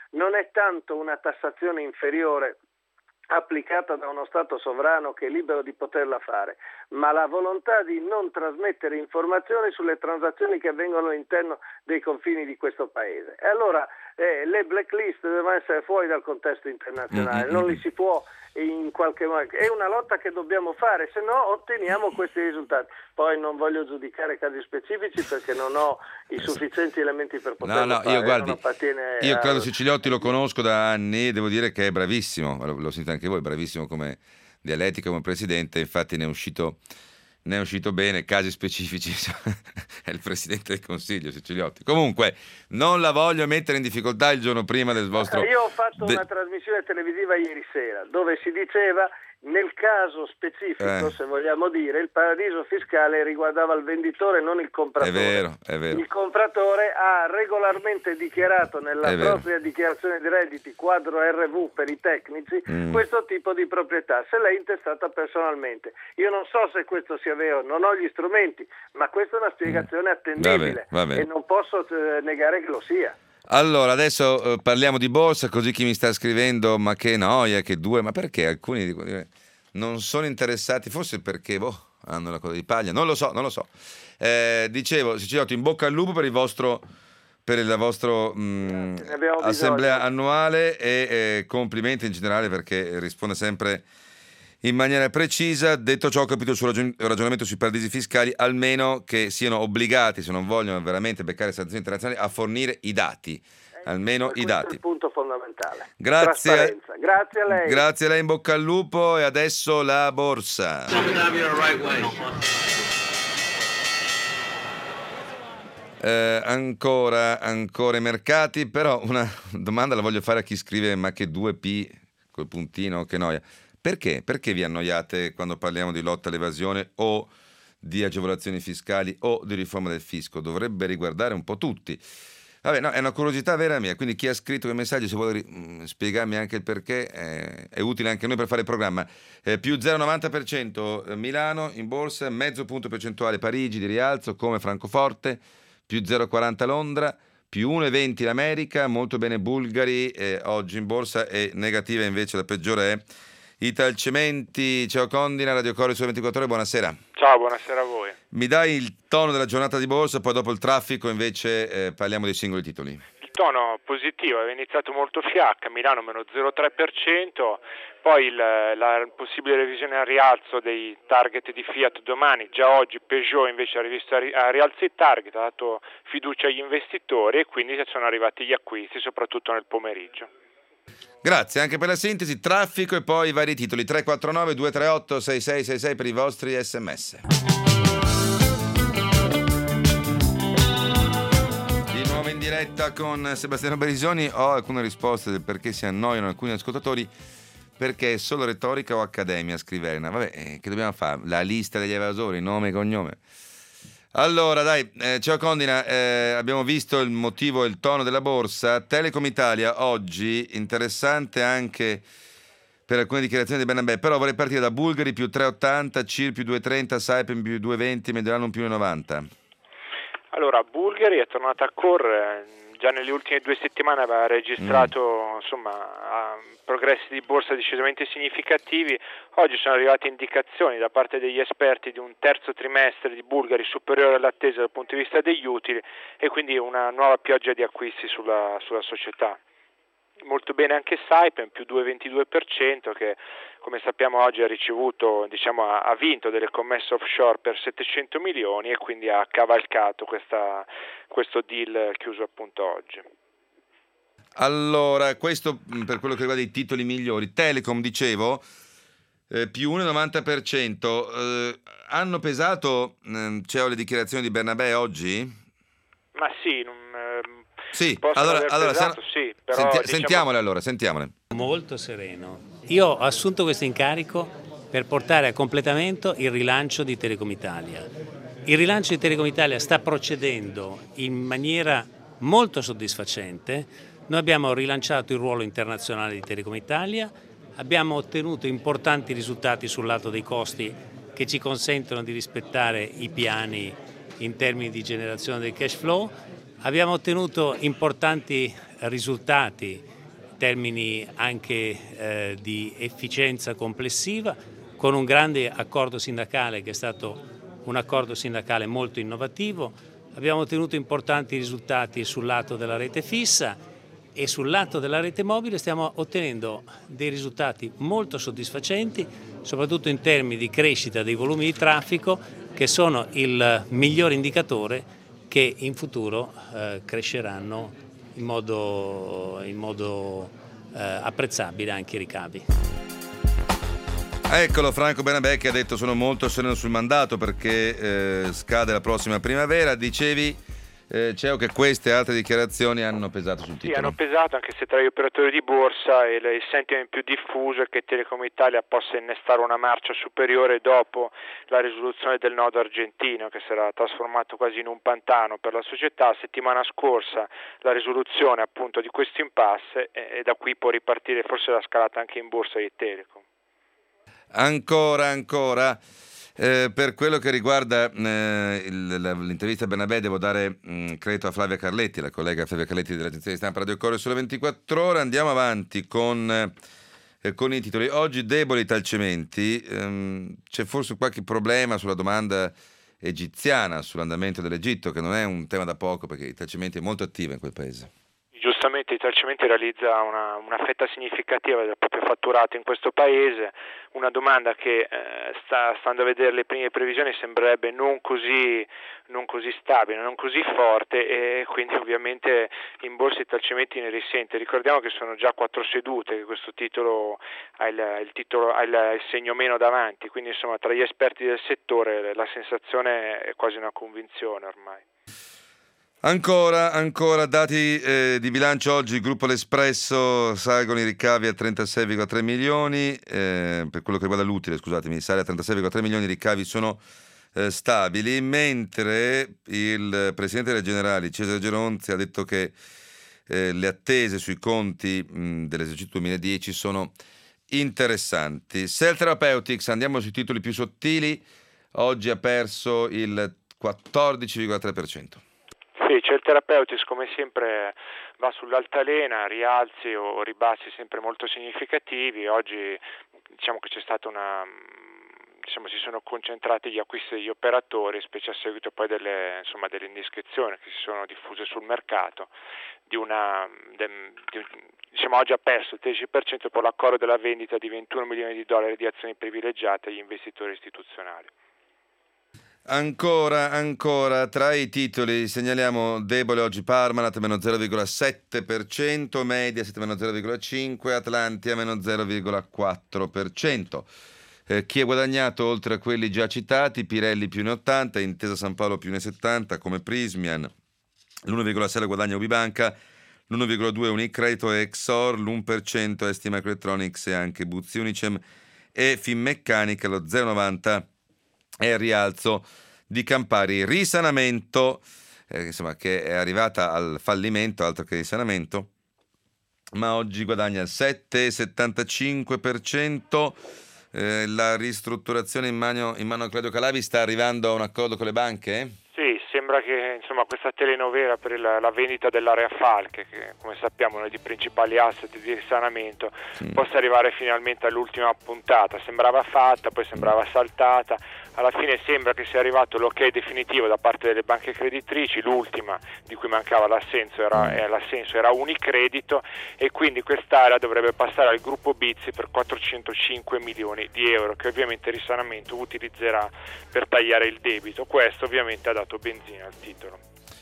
non è tanto una tassazione inferiore applicata da uno Stato sovrano che è libero di poterla fare, ma la volontà di non trasmettere informazioni sulle transazioni che avvengono all'interno dei confini di questo paese. E allora le blacklist devono essere fuori dal contesto internazionale, non li si può in qualche modo, è una lotta che dobbiamo fare, se no otteniamo questi risultati. Poi non voglio giudicare casi specifici perché non ho i sufficienti elementi per poterlo fare. Io guardi, Claudio Siciliotti lo conosco da anni, devo dire che è bravissimo, lo sentite anche voi, bravissimo come dialettica, come presidente, infatti ne è uscito bene. Casi specifici è il presidente del Consiglio Siciliotti. Comunque non la voglio mettere in difficoltà il giorno prima del vostro... Io ho fatto una trasmissione televisiva ieri sera dove si diceva, nel caso specifico, se vogliamo dire, il paradiso fiscale riguardava il venditore, non il compratore. È vero. Il compratore ha regolarmente dichiarato nella propria dichiarazione di redditi, quadro RV per i tecnici, questo tipo di proprietà, se l'è intestata personalmente. Io non so se questo sia vero, non ho gli strumenti, ma questa è una spiegazione attendibile va bene. E non posso negare che lo sia. Allora, adesso parliamo di borsa, così chi mi sta scrivendo, ma che noia, che due, ma perché alcuni non sono interessati, forse perché hanno la cosa di paglia, non lo so. Dicevo, Siciliotti, in bocca al lupo per la vostra assemblea annuale e complimenti in generale perché risponde sempre in maniera precisa. Detto ciò, ho capito il suo ragionamento sui paradisi fiscali, almeno che siano obbligati, se non vogliono veramente beccare sanzioni internazionali, a fornire i dati, almeno i dati. Questo è il punto fondamentale. Grazie a lei. Grazie a lei, in bocca al lupo. E adesso la borsa. Ancora i mercati, però una domanda la voglio fare a chi scrive ma che 2P col puntino, che noia. Perché vi annoiate quando parliamo di lotta all'evasione o di agevolazioni fiscali o di riforma del fisco? Dovrebbe riguardare un po' tutti. Vabbè, no, è una curiosità vera mia, quindi chi ha scritto quei messaggi, se vuole spiegarmi anche il perché, è utile anche a noi per fare il programma. Più 0,90% Milano in borsa, mezzo punto percentuale Parigi di rialzo come Francoforte, più 0,40 Londra, più 1,20 l'America, molto bene Bulgari oggi in borsa, e negativa invece la peggiore è Italcementi. Ciao Condina, Radio Core su 24 ore, buonasera. Ciao, buonasera a voi. Mi dai il tono della giornata di borsa, poi dopo il traffico invece parliamo dei singoli titoli. Il tono positivo, è iniziato molto fiacca, Milano meno 0,3%, poi la possibile revisione al rialzo dei target di Fiat domani, già oggi Peugeot invece ha rivisto a rialzo i target, ha dato fiducia agli investitori e quindi sono arrivati gli acquisti, soprattutto nel pomeriggio. Grazie anche per la sintesi, traffico e poi i vari titoli. 349 238 6666 per i vostri sms. Di nuovo in diretta con Sebastiano Barisoni. Ho alcune risposte del perché si annoiano alcuni ascoltatori, perché è solo retorica o accademia, scrive Elena. Vabbè, che dobbiamo fare? La lista degli evasori, nome e cognome. Allora dai, ciao Condina, abbiamo visto il motivo e il tono della borsa. Telecom Italia oggi, interessante anche per alcune dichiarazioni di Bernabé, però vorrei partire da Bulgari più 3,80, CIR più 2,30, Saipem più 2,20, Mediolanum più 1,90. Allora, Bulgari è tornata a correre, già nelle ultime 2 settimane aveva registrato progressi di borsa decisamente significativi. Oggi sono arrivate indicazioni da parte degli esperti di un terzo trimestre di Bulgari superiore all'attesa dal punto di vista degli utili e quindi una nuova pioggia di acquisti sulla società. Molto bene anche Saipem, più 2,22%, che come sappiamo oggi ha ricevuto, ha vinto delle commesse offshore per 700 milioni e quindi ha cavalcato questo deal chiuso appunto oggi. Allora, questo per quello che riguarda i titoli migliori. Telecom, dicevo, più 1,90%. Hanno pesato, le dichiarazioni di Bernabé oggi? Ma sì, sì, allora sì, però sentiamole. Molto sereno. Io ho assunto questo incarico per portare a completamento il rilancio di Telecom Italia. Il rilancio di Telecom Italia sta procedendo in maniera molto soddisfacente. Noi abbiamo rilanciato il ruolo internazionale di Telecom Italia, abbiamo ottenuto importanti risultati sul lato dei costi che ci consentono di rispettare i piani in termini di generazione del cash flow. Abbiamo ottenuto importanti risultati termini anche di efficienza complessiva, con un grande accordo sindacale che è stato un accordo sindacale molto innovativo. Abbiamo ottenuto importanti risultati sul lato della rete fissa e sul lato della rete mobile stiamo ottenendo dei risultati molto soddisfacenti, soprattutto in termini di crescita dei volumi di traffico, che sono il miglior indicatore che in futuro cresceranno in modo apprezzabile anche i ricavi. Eccolo Franco Benabè che ha detto sono molto sereno sul mandato perché scade la prossima primavera. Dicevi Ceo che queste altre dichiarazioni hanno pesato sul titolo. Sì, hanno pesato, anche se tra gli operatori di borsa il sentiment più diffuso è che Telecom Italia possa innestare una marcia superiore dopo la risoluzione del nodo argentino, che sarà trasformato quasi in un pantano per la società. Settimana scorsa la risoluzione appunto di questo impasse e da qui può ripartire forse la scalata anche in borsa di Telecom. Ancora. Per quello che riguarda l'intervista a Benabè devo dare credito a Flavia Carletti, la collega Flavia Carletti dell'agenzia di stampa Radio Corriere Sole 24 Ore. Andiamo avanti con i titoli. Oggi deboli i Italcementi, c'è forse qualche problema sulla domanda egiziana, sull'andamento dell'Egitto, che non è un tema da poco perché Italcementi è molto attiva in quel paese. Giustamente Italcementi realizza una fetta significativa del proprio fatturato in questo paese, una domanda che stando a vedere le prime previsioni sembrerebbe non così stabile, non così forte, e quindi ovviamente in borsa Italcementi ne risente. Ricordiamo che sono già 4 sedute, che questo titolo ha il segno meno davanti, quindi insomma tra gli esperti del settore la sensazione è quasi una convinzione ormai. Ancora dati di bilancio oggi. Il gruppo L'Espresso salgono i ricavi a 36,3 milioni, per quello che riguarda l'utile, scusatemi, sale a 36,3 milioni, i ricavi sono stabili, mentre il Presidente delle Generali Cesare Geronzi ha detto che le attese sui conti dell'esercizio 2010 sono interessanti. Cell Therapeutics, andiamo sui titoli più sottili, oggi ha perso il 14,3%. Sì, Cell Therapeutics come sempre va sull'altalena, rialzi o ribassi sempre molto significativi. Oggi diciamo che c'è stata si sono concentrati gli acquisti degli operatori, specie a seguito poi delle indiscrezioni che si sono diffuse sul mercato. Oggi ha perso il 13% per l'accordo della vendita di $21 milioni di azioni privilegiate agli investitori istituzionali. Ancora, tra i titoli segnaliamo debole oggi Parmalat meno 0,7%, Mediaset meno 0,5%, Atlantia meno 0,4%. Chi ha guadagnato oltre a quelli già citati? Pirelli più 1,80%, Intesa San Paolo più 1,70%, come Prismian, l'1,6% guadagna Ubibanca, l'1,2% Unicredito e Exor, l'1% ST Microelectronics e anche Buzzi Unicem e Finmeccanica, lo 0,90% è il rialzo di Campari. Risanamento, che è arrivata al fallimento, altro che risanamento, ma oggi guadagna il 7,75%. La ristrutturazione in mano a Claudio Calavi sta arrivando a un accordo con le banche? Sì, sembra che questa telenovela per la vendita dell'area Falche, che come sappiamo è uno dei principali asset di risanamento, possa arrivare finalmente all'ultima puntata. Sembrava fatta, poi sembrava saltata. Alla fine sembra che sia arrivato l'ok definitivo da parte delle banche creditrici. L'ultima di cui mancava l'assenso era Unicredito, e quindi quest'area dovrebbe passare al gruppo Bizzi per 405 milioni di euro, che ovviamente il risanamento utilizzerà per tagliare il debito. Questo ovviamente ha dato benzina al titolo.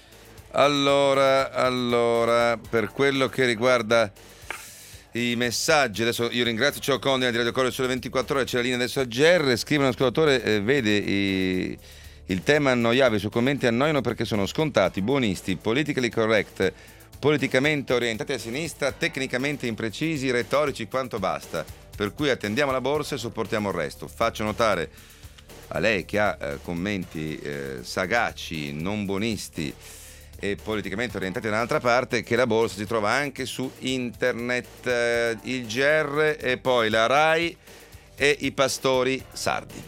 Allora, per quello che riguarda i messaggi, adesso io ringrazio Ceo Condina di Radio Corriere Sole 24 Ore, c'è la linea adesso a GR, scrive un ascoltatore, vede il tema annoiava, i suoi commenti annoiano perché sono scontati, buonisti, politically correct, politicamente orientati a sinistra, tecnicamente imprecisi, retorici quanto basta, per cui attendiamo la borsa e sopportiamo il resto. Faccio notare a lei che ha commenti sagaci, non buonisti e politicamente orientati da un'altra parte, che la borsa si trova anche su internet, il GR e poi la RAI e i pastori sardi.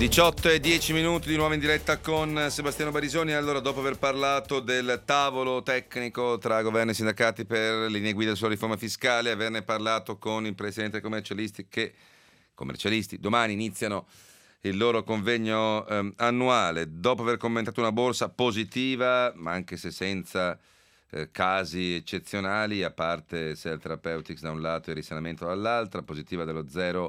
18:10 di nuovo in diretta con Sebastiano Barisoni. Allora, dopo aver parlato del tavolo tecnico tra governo e sindacati per le linee guida sulla riforma fiscale, averne parlato con il presidente dei commercialisti, domani iniziano il loro convegno annuale. Dopo aver commentato una borsa positiva, ma anche se senza casi eccezionali, a parte Cell Therapeutics da un lato e risanamento dall'altra, positiva dello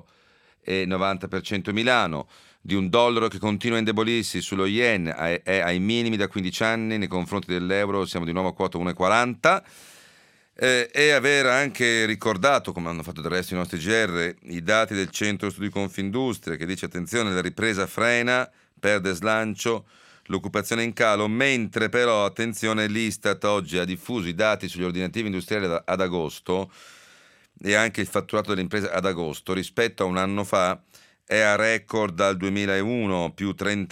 0,90% Milano, di un dollaro che continua a indebolirsi sullo yen, è ai minimi da 15 anni nei confronti dell'euro, siamo di nuovo a quota 1,40, e aver anche ricordato, come hanno fatto del resto i nostri GR, i dati del Centro Studi Confindustria, che dice attenzione, la ripresa frena, perde slancio, l'occupazione in calo, mentre però, attenzione, l'Istat oggi ha diffuso i dati sugli ordinativi industriali ad agosto e anche il fatturato delle imprese ad agosto rispetto a un anno fa è a record dal 2001, più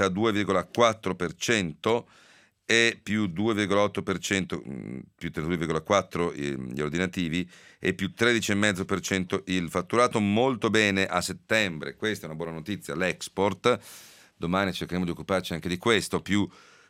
32,4% e più 2,8%, più 32,4% gli ordinativi e più 13,5% il fatturato. Molto bene a settembre, questa è una buona notizia, l'export. Domani cercheremo di occuparci anche di questo, più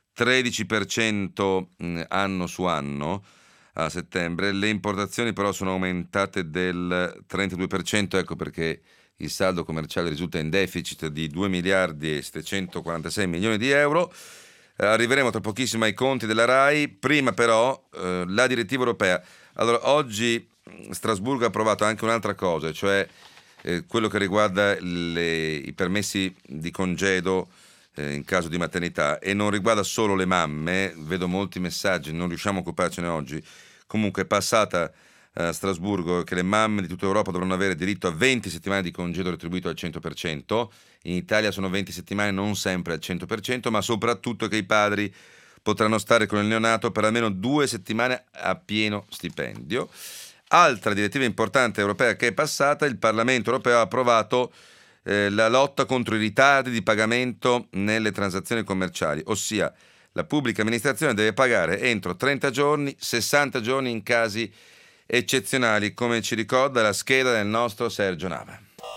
13% anno su anno a settembre. Le importazioni però sono aumentate del 32%, ecco perché il saldo commerciale risulta in deficit di 2 miliardi e 746 milioni di euro. Arriveremo tra pochissimo ai conti della RAI, prima però la direttiva europea. Allora, oggi Strasburgo ha approvato anche un'altra cosa, cioè quello che riguarda i permessi di congedo in caso di maternità, e non riguarda solo le mamme. Vedo molti messaggi, non riusciamo a occuparcene oggi. Comunque è passata a Strasburgo che le mamme di tutta Europa dovranno avere diritto a 20 settimane di congedo retribuito al 100%. In Italia sono 20 settimane, non sempre al 100%, ma soprattutto che i padri potranno stare con il neonato per almeno 2 settimane a pieno stipendio. Altra direttiva importante europea che è passata, il Parlamento europeo ha approvato la lotta contro i ritardi di pagamento nelle transazioni commerciali, ossia la pubblica amministrazione deve pagare entro 30 giorni, 60 giorni in casi eccezionali, come ci ricorda la scheda del nostro Sergio Nava.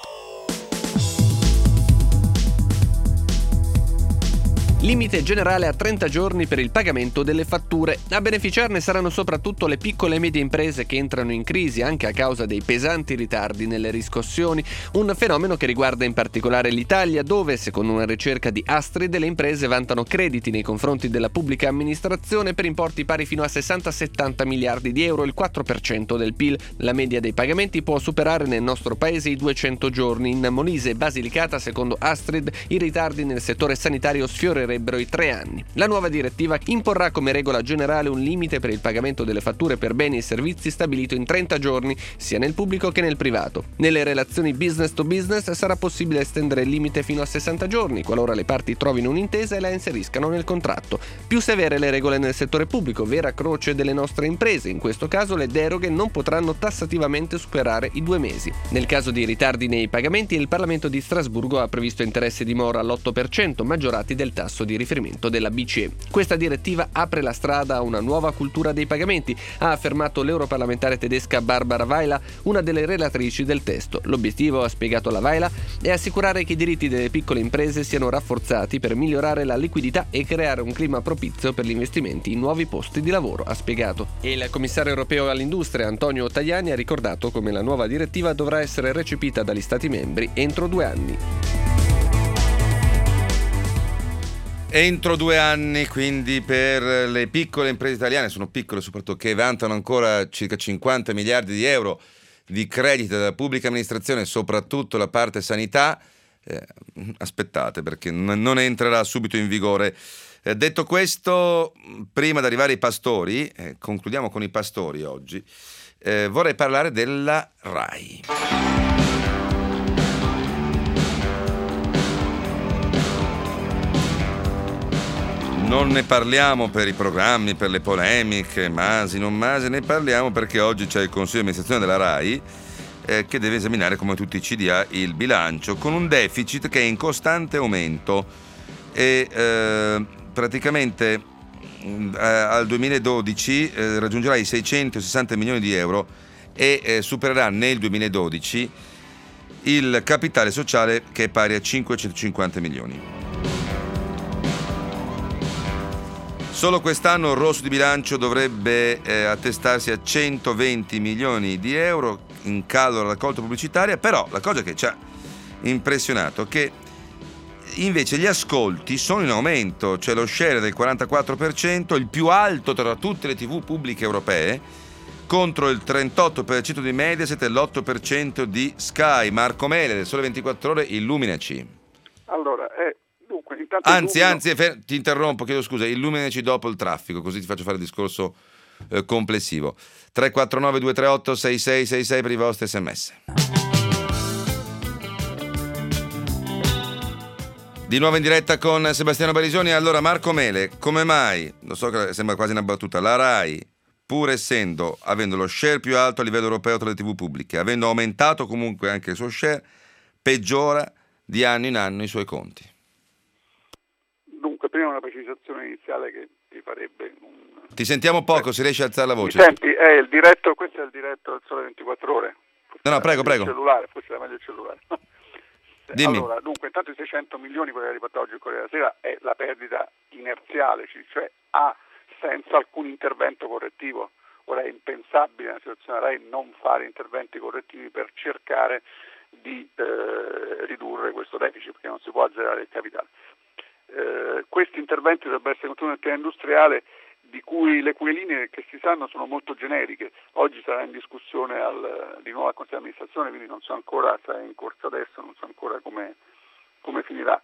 Limite generale a 30 giorni per il pagamento delle fatture. A beneficiarne saranno soprattutto le piccole e medie imprese che entrano in crisi anche a causa dei pesanti ritardi nelle riscossioni, un fenomeno che riguarda in particolare l'Italia, dove, secondo una ricerca di Astrid, le imprese vantano crediti nei confronti della pubblica amministrazione per importi pari fino a 60-70 miliardi di euro, il 4% del PIL. La media dei pagamenti può superare nel nostro paese i 200 giorni. In Molise e Basilicata, secondo Astrid, i ritardi nel settore sanitario sfiorerebbero i 3 anni. La nuova direttiva imporrà come regola generale un limite per il pagamento delle fatture per beni e servizi stabilito in 30 giorni, sia nel pubblico che nel privato. Nelle relazioni business to business sarà possibile estendere il limite fino a 60 giorni, qualora le parti trovino un'intesa e la inseriscano nel contratto. Più severe le regole nel settore pubblico, vera croce delle nostre imprese. In questo caso le deroghe non potranno tassativamente superare i 2 mesi. Nel caso di ritardi nei pagamenti, il Parlamento di Strasburgo ha previsto interessi di mora all'8%, maggiorati del tasso di riferimento della BCE. Questa direttiva apre la strada a una nuova cultura dei pagamenti, ha affermato l'europarlamentare tedesca Barbara Weiler, una delle relatrici del testo. L'obiettivo, ha spiegato la Weiler, è assicurare che i diritti delle piccole imprese siano rafforzati per migliorare la liquidità e creare un clima propizio per gli investimenti in nuovi posti di lavoro, ha spiegato. E il commissario europeo all'industria Antonio Tajani ha ricordato come la nuova direttiva dovrà essere recepita dagli Stati membri entro 2 anni. Entro 2 anni, quindi, per le piccole imprese italiane, sono piccole soprattutto, che vantano ancora circa 50 miliardi di euro di credito dalla pubblica amministrazione, soprattutto la parte sanità. Aspettate, perché non entrerà subito in vigore. Detto questo, prima di arrivare ai pastori, concludiamo con i pastori oggi, vorrei parlare della RAI. Non ne parliamo per i programmi, per le polemiche, masi, non masi, ne parliamo perché oggi c'è il Consiglio di amministrazione della RAI che deve esaminare, come tutti i CDA, il bilancio con un deficit che è in costante aumento e praticamente al 2012 raggiungerà i 660 milioni di euro e supererà nel 2012 il capitale sociale, che è pari a 550 milioni. Solo quest'anno il rosso di bilancio dovrebbe attestarsi a 120 milioni di euro in calo alla raccolta pubblicitaria, però la cosa che ci ha impressionato è che invece gli ascolti sono in aumento, cioè lo share del 44%, il più alto tra tutte le TV pubbliche europee, contro il 38% di Mediaset e l'8% di Sky. Marco Mele del Sole 24 Ore, illuminaci. Allora, dunque, intanto Anzi, ti interrompo, chiedo scusa, illuminaci dopo il traffico, così ti faccio fare il discorso complessivo. 349 238 6666 per i vostri sms. Di nuovo in diretta con Sebastiano Barisoni. Allora, Marco Mele, come mai, lo so che sembra quasi una battuta, la RAI, pur avendo lo share più alto a livello europeo tra le TV pubbliche, avendo aumentato comunque anche il suo share, peggiora di anno in anno i suoi conti? Dunque, prima una precisazione iniziale che ti farebbe Ti sentiamo poco, si riesce a alzare la voce? Mi senti? Questo è il diretto del Sole 24 Ore. No, prego. Il cellulare, forse era meglio il cellulare. Dimmi. Allora, dunque, intanto i 600 milioni, quelli che è arrivato oggi il Corriere della Sera, è la perdita inerziale, cioè senza alcun intervento correttivo. Ora è impensabile nella situazione RAI non fare interventi correttivi per cercare di ridurre questo deficit, perché non si può azzerare il capitale. Questi interventi dovrebbero essere contenuti nel piano industriale, di cui le cui linee che si sanno sono molto generiche. Oggi sarà in discussione di nuovo al Consiglio di amministrazione, quindi non so ancora, sarà in corso adesso, non so ancora come finirà.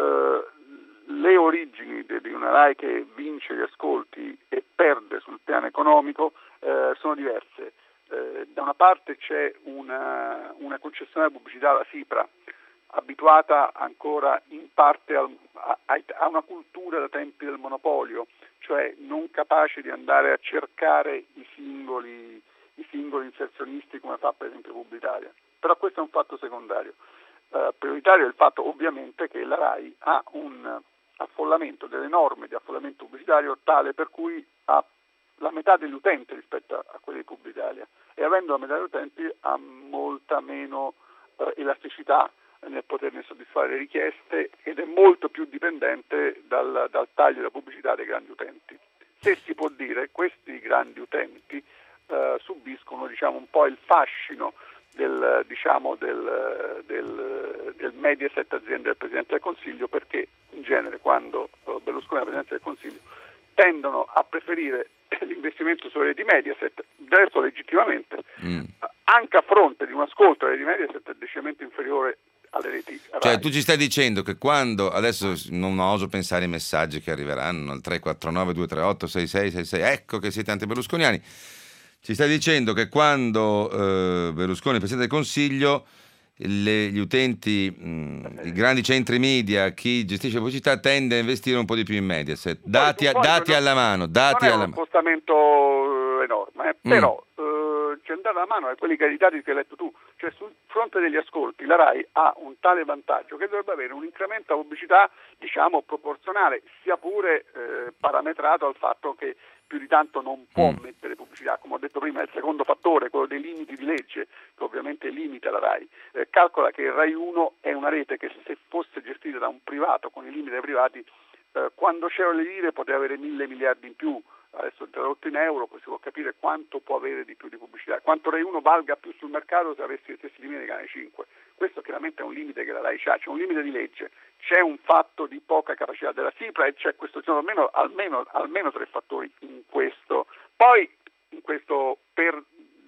Le origini di una RAI che vince gli ascolti e perde sul piano economico sono diverse. Da una parte c'è una concessionaria pubblicità, la SIPRA, abituata ancora in parte a una cultura da tempi del monopolio, cioè non capace di andare a cercare i singoli inserzionisti come fa per esempio Pubblicitaria. Però questo è un fatto secondario. Prioritario è il fatto ovviamente che la RAI ha un affollamento, delle norme di affollamento pubblicitario tale per cui ha la metà degli utenti rispetto a quelli di Pubblicitaria, e avendo la metà degli utenti ha molta meno elasticità nel poterne soddisfare le richieste ed è molto più dipendente dal taglio della pubblicità dei grandi utenti. Se si può dire, questi grandi utenti subiscono un po' il fascino del Mediaset azienda del Presidente del Consiglio, perché in genere quando Berlusconi è Presidente del Consiglio tendono a preferire l'investimento sulle reti Mediaset, adesso legittimamente, anche a fronte di un ascolto alle reti Mediaset decisamente inferiore alle reti RAI. Cioè tu ci stai dicendo che quando, adesso non oso pensare ai messaggi che arriveranno al 349 238 6666, ecco che siete anti-berlusconiani, ci stai dicendo che quando Berlusconi è Presidente del Consiglio gli utenti, i grandi centri media, chi gestisce la pubblicità tende a investire un po' di più in Mediaset, dati alla mano. Non è uno spostamento enorme, però c'è andata la mano a quelli che i dati che hai letto tu, cioè sul fronte degli ascolti la RAI ha un tale vantaggio che dovrebbe avere un incremento a pubblicità proporzionale, sia pure parametrato al fatto che più di tanto non può mettere pubblicità. Come ho detto prima, il secondo fattore, quello dei limiti di legge, che ovviamente limita la RAI. Calcola che il RAI 1 è una rete che se fosse gestita da un privato con i limiti dei privati, quando c'erano le lire poteva avere 1.000 miliardi in più. Adesso tradotto in euro, poi si può capire quanto può avere di più di pubblicità, quanto Rai 1 valga più sul mercato se avessi gli stessi limiti di Canale 5. Questo chiaramente è un limite che la RAI c'è un limite di legge, c'è un fatto di poca capacità della SIPRA e c'è questo, almeno tre fattori in questo. Poi in questo per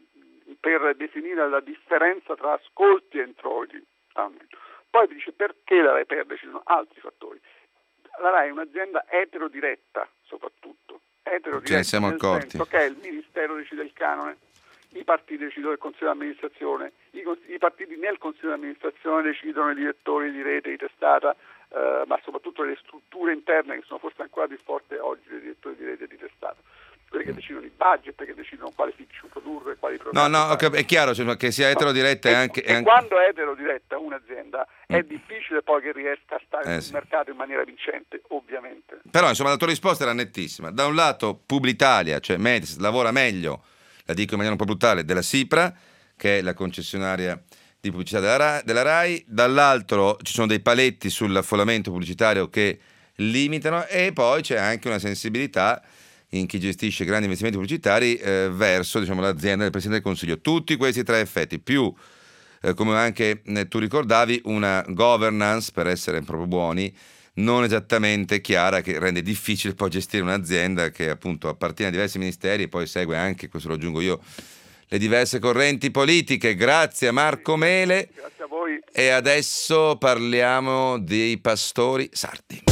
definire la differenza tra ascolti e introiti. Poi dice perché la RAI perde, ci sono altri fattori. La RAI è un'azienda eterodiretta soprattutto. Ce ne siamo accorti. Nel senso che il Ministero decide il canone, i partiti decidono il Consiglio di amministrazione, i partiti nel Consiglio di amministrazione decidono i direttori di rete di testata, ma soprattutto le strutture interne che sono forse ancora più forti oggi dei direttori di rete di testata, quelli che decidono i budget, che decidono quali fiction produrre, quali programmi. No, è chiaro, che sia eterodiretta è anche... Quando è eterodiretta un'azienda è difficile poi che riesca a stare sul mercato in maniera vincente, ovviamente. Però insomma la tua risposta era nettissima. Da un lato Publitalia, cioè Mediaset, lavora meglio, la dico in maniera un po' brutale, della SIPRA, che è la concessionaria di pubblicità della Rai, dall'altro ci sono dei paletti sull'affollamento pubblicitario che limitano, e poi c'è anche una sensibilità in chi gestisce grandi investimenti pubblicitari verso, diciamo, l'azienda del Presidente del Consiglio. Tutti questi tre effetti, più come anche tu ricordavi, una governance, per essere proprio buoni, non esattamente chiara, che rende difficile poi gestire un'azienda che appunto appartiene a diversi ministeri e poi segue anche, questo lo aggiungo io, le diverse correnti politiche. Grazie a Marco Mele. Grazie a voi. E adesso parliamo dei pastori sardi.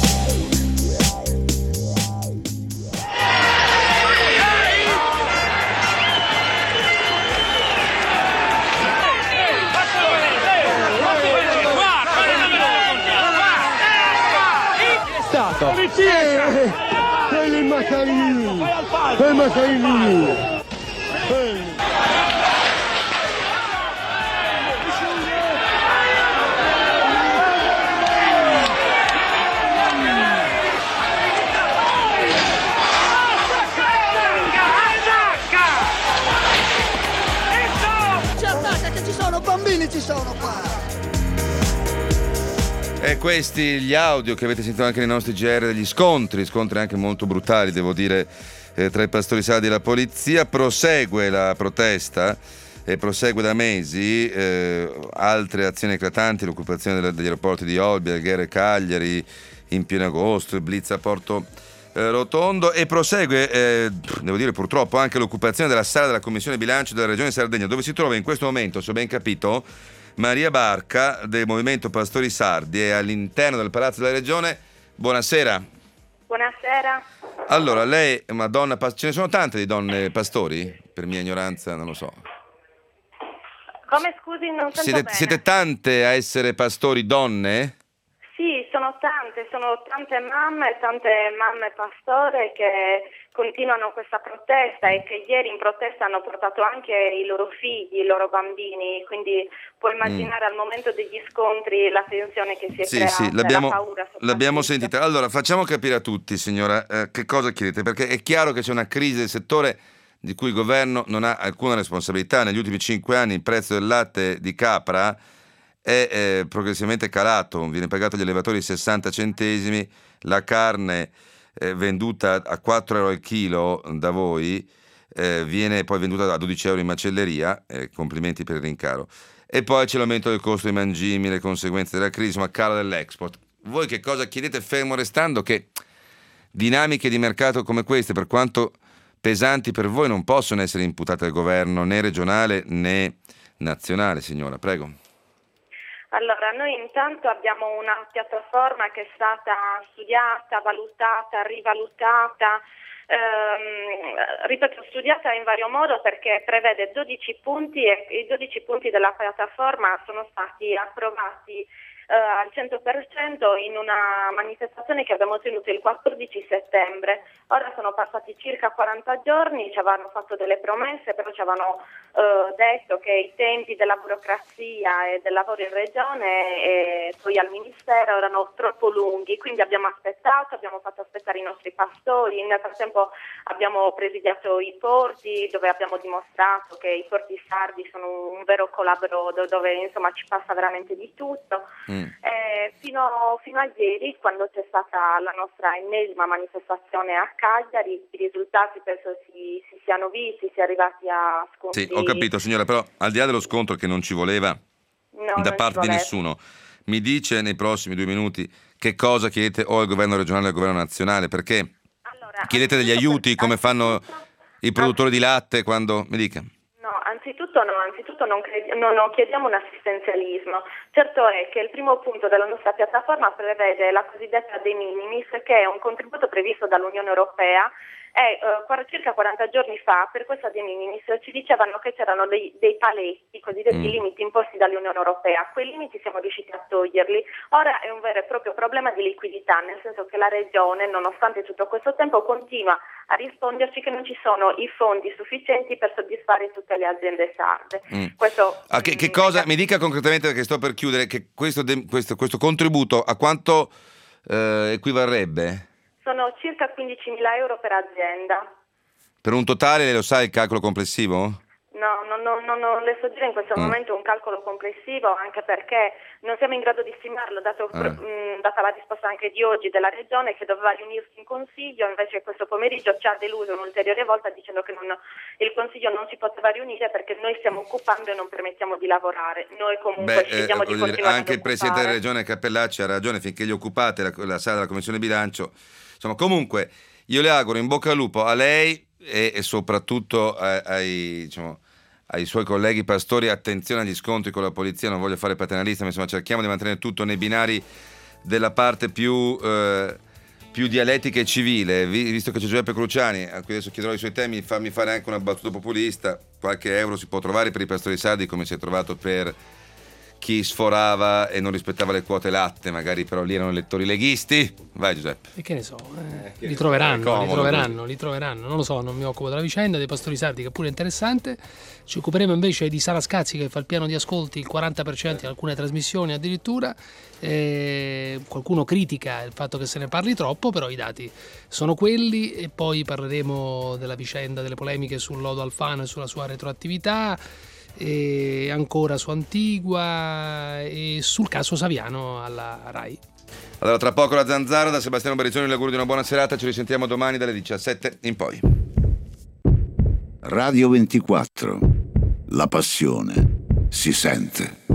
Quelli Macarini! Quei Macarini! Cercate che ci sono bambini, ci sono qua! E questi gli audio che avete sentito anche nei nostri GR degli scontri anche molto brutali, devo dire, tra i pastori sardi e la polizia. Prosegue la protesta e prosegue da mesi, altre azioni eclatanti, l'occupazione degli aeroporti di Olbia, Alghero e Cagliari in pieno agosto, il blitz a Porto Rotondo, e prosegue, devo dire purtroppo, anche l'occupazione della sala della Commissione Bilancio della Regione Sardegna, dove si trova in questo momento, se ho ben capito, Maria Barca del Movimento Pastori Sardi, è all'interno del Palazzo della Regione. Buonasera. Buonasera. Allora, lei è una donna, ce ne sono tante di donne pastori? Per mia ignoranza non lo so. Come, scusi, non sento bene. Siete tante a essere pastori donne? Sì, sono tante mamme pastore che continuano questa protesta e che ieri in protesta hanno portato anche i loro figli, i loro bambini, quindi puoi immaginare al momento degli scontri la tensione che si è creata, Sì, la paura. l'abbiamo sentita. Allora, facciamo capire a tutti, signora, che cosa chiedete, perché è chiaro che c'è una crisi del settore di cui il governo non ha alcuna responsabilità. Negli ultimi 5 anni il prezzo del latte di capra è progressivamente calato, viene pagato agli allevatori 60 centesimi, la carne venduta a 4 euro al chilo da voi viene poi venduta a 12 euro in macelleria, complimenti per il rincaro, e poi c'è l'aumento del costo dei mangimi, le conseguenze della crisi, ma calo dell'export. Voi che cosa chiedete, fermo restando che dinamiche di mercato come queste, per quanto pesanti per voi, non possono essere imputate al governo né regionale né nazionale, signora, prego. Allora, noi intanto abbiamo una piattaforma che è stata studiata, valutata, rivalutata, studiata in vario modo, perché prevede 12 punti e i 12 punti della piattaforma sono stati approvati al 100% in una manifestazione che abbiamo tenuto il 14 settembre. Ora sono passati circa 40 giorni, ci avevano fatto delle promesse, però ci avevano detto che i tempi della burocrazia e del lavoro in regione e poi al ministero erano troppo lunghi, quindi abbiamo fatto aspettare i nostri pastori. Nel frattempo abbiamo presidiato i porti, dove abbiamo dimostrato che i porti sardi sono un vero colabro dove insomma ci passa veramente di tutto. Fino a ieri, quando c'è stata la nostra ennesima manifestazione a Cagliari, i risultati penso si siano visti, si è arrivati a scontri. Sì, ho capito, signora, però al di là dello scontro che non ci voleva da parte di nessuno, mi dice nei prossimi 2 minuti che cosa chiedete o al governo regionale o al governo nazionale, perché chiedete degli aiuti come fanno i produttori di latte quando... Mi dica. Anzitutto non chiediamo un assistenzialismo. Certo è che il primo punto della nostra piattaforma prevede la cosiddetta de minimis, che è un contributo previsto dall'Unione Europea, e circa 40 giorni fa per questa de minimis ci dicevano che c'erano dei paletti, cosiddetti limiti imposti dall'Unione Europea. Quei limiti siamo riusciti a toglierli. Ora è un vero e proprio problema di liquidità, nel senso che la Regione, nonostante tutto questo tempo, continua a risponderci che non ci sono i fondi sufficienti per soddisfare tutte le aziende sarde. Questo, che cosa, mi dica concretamente, perché sto per chiudere, che questo contributo a quanto equivarrebbe? Sono circa 15.000 euro per azienda. Per un totale, lo sa il calcolo complessivo? No, non le so dire in questo momento un calcolo complessivo, anche perché non siamo in grado di stimarlo, data la risposta anche di oggi della Regione che doveva riunirsi in Consiglio, invece questo pomeriggio ci ha deluso un'ulteriore volta dicendo che il Consiglio non si poteva riunire perché noi stiamo occupando e non permettiamo di lavorare. Noi comunque scegliamo di continuare anche il Presidente della Regione Cappellacci ha ragione, finché gli occupate la sala della Commissione Bilancio. Insomma, comunque io le auguro in bocca al lupo a lei e soprattutto ai suoi colleghi pastori, attenzione agli scontri con la polizia, non voglio fare paternalista, ma insomma cerchiamo di mantenere tutto nei binari della parte più dialettica e civile, visto che c'è Giuseppe Cruciani, a cui adesso chiederò i suoi temi, fammi fare anche una battuta populista, qualche euro si può trovare per i pastori sardi come si è trovato per chi sforava e non rispettava le quote latte, magari però lì erano elettori leghisti. Vai Giuseppe. E che ne so, li troveranno, non lo so, non mi occupo della vicenda dei pastori sardi, che pure è interessante. Ci occuperemo invece di Sara Scazzi, che fa il piano di ascolti, il 40% in alcune trasmissioni addirittura. Qualcuno critica il fatto che se ne parli troppo, però i dati sono quelli. E poi parleremo della vicenda, delle polemiche sul lodo Alfano e sulla sua retroattività, e ancora su Antigua e sul caso Saviano alla RAI. Allora, tra poco la Zanzara, da Sebastiano Barizzoni l'augurio di una buona serata, ci risentiamo domani dalle 17 in poi. Radio 24, la passione si sente.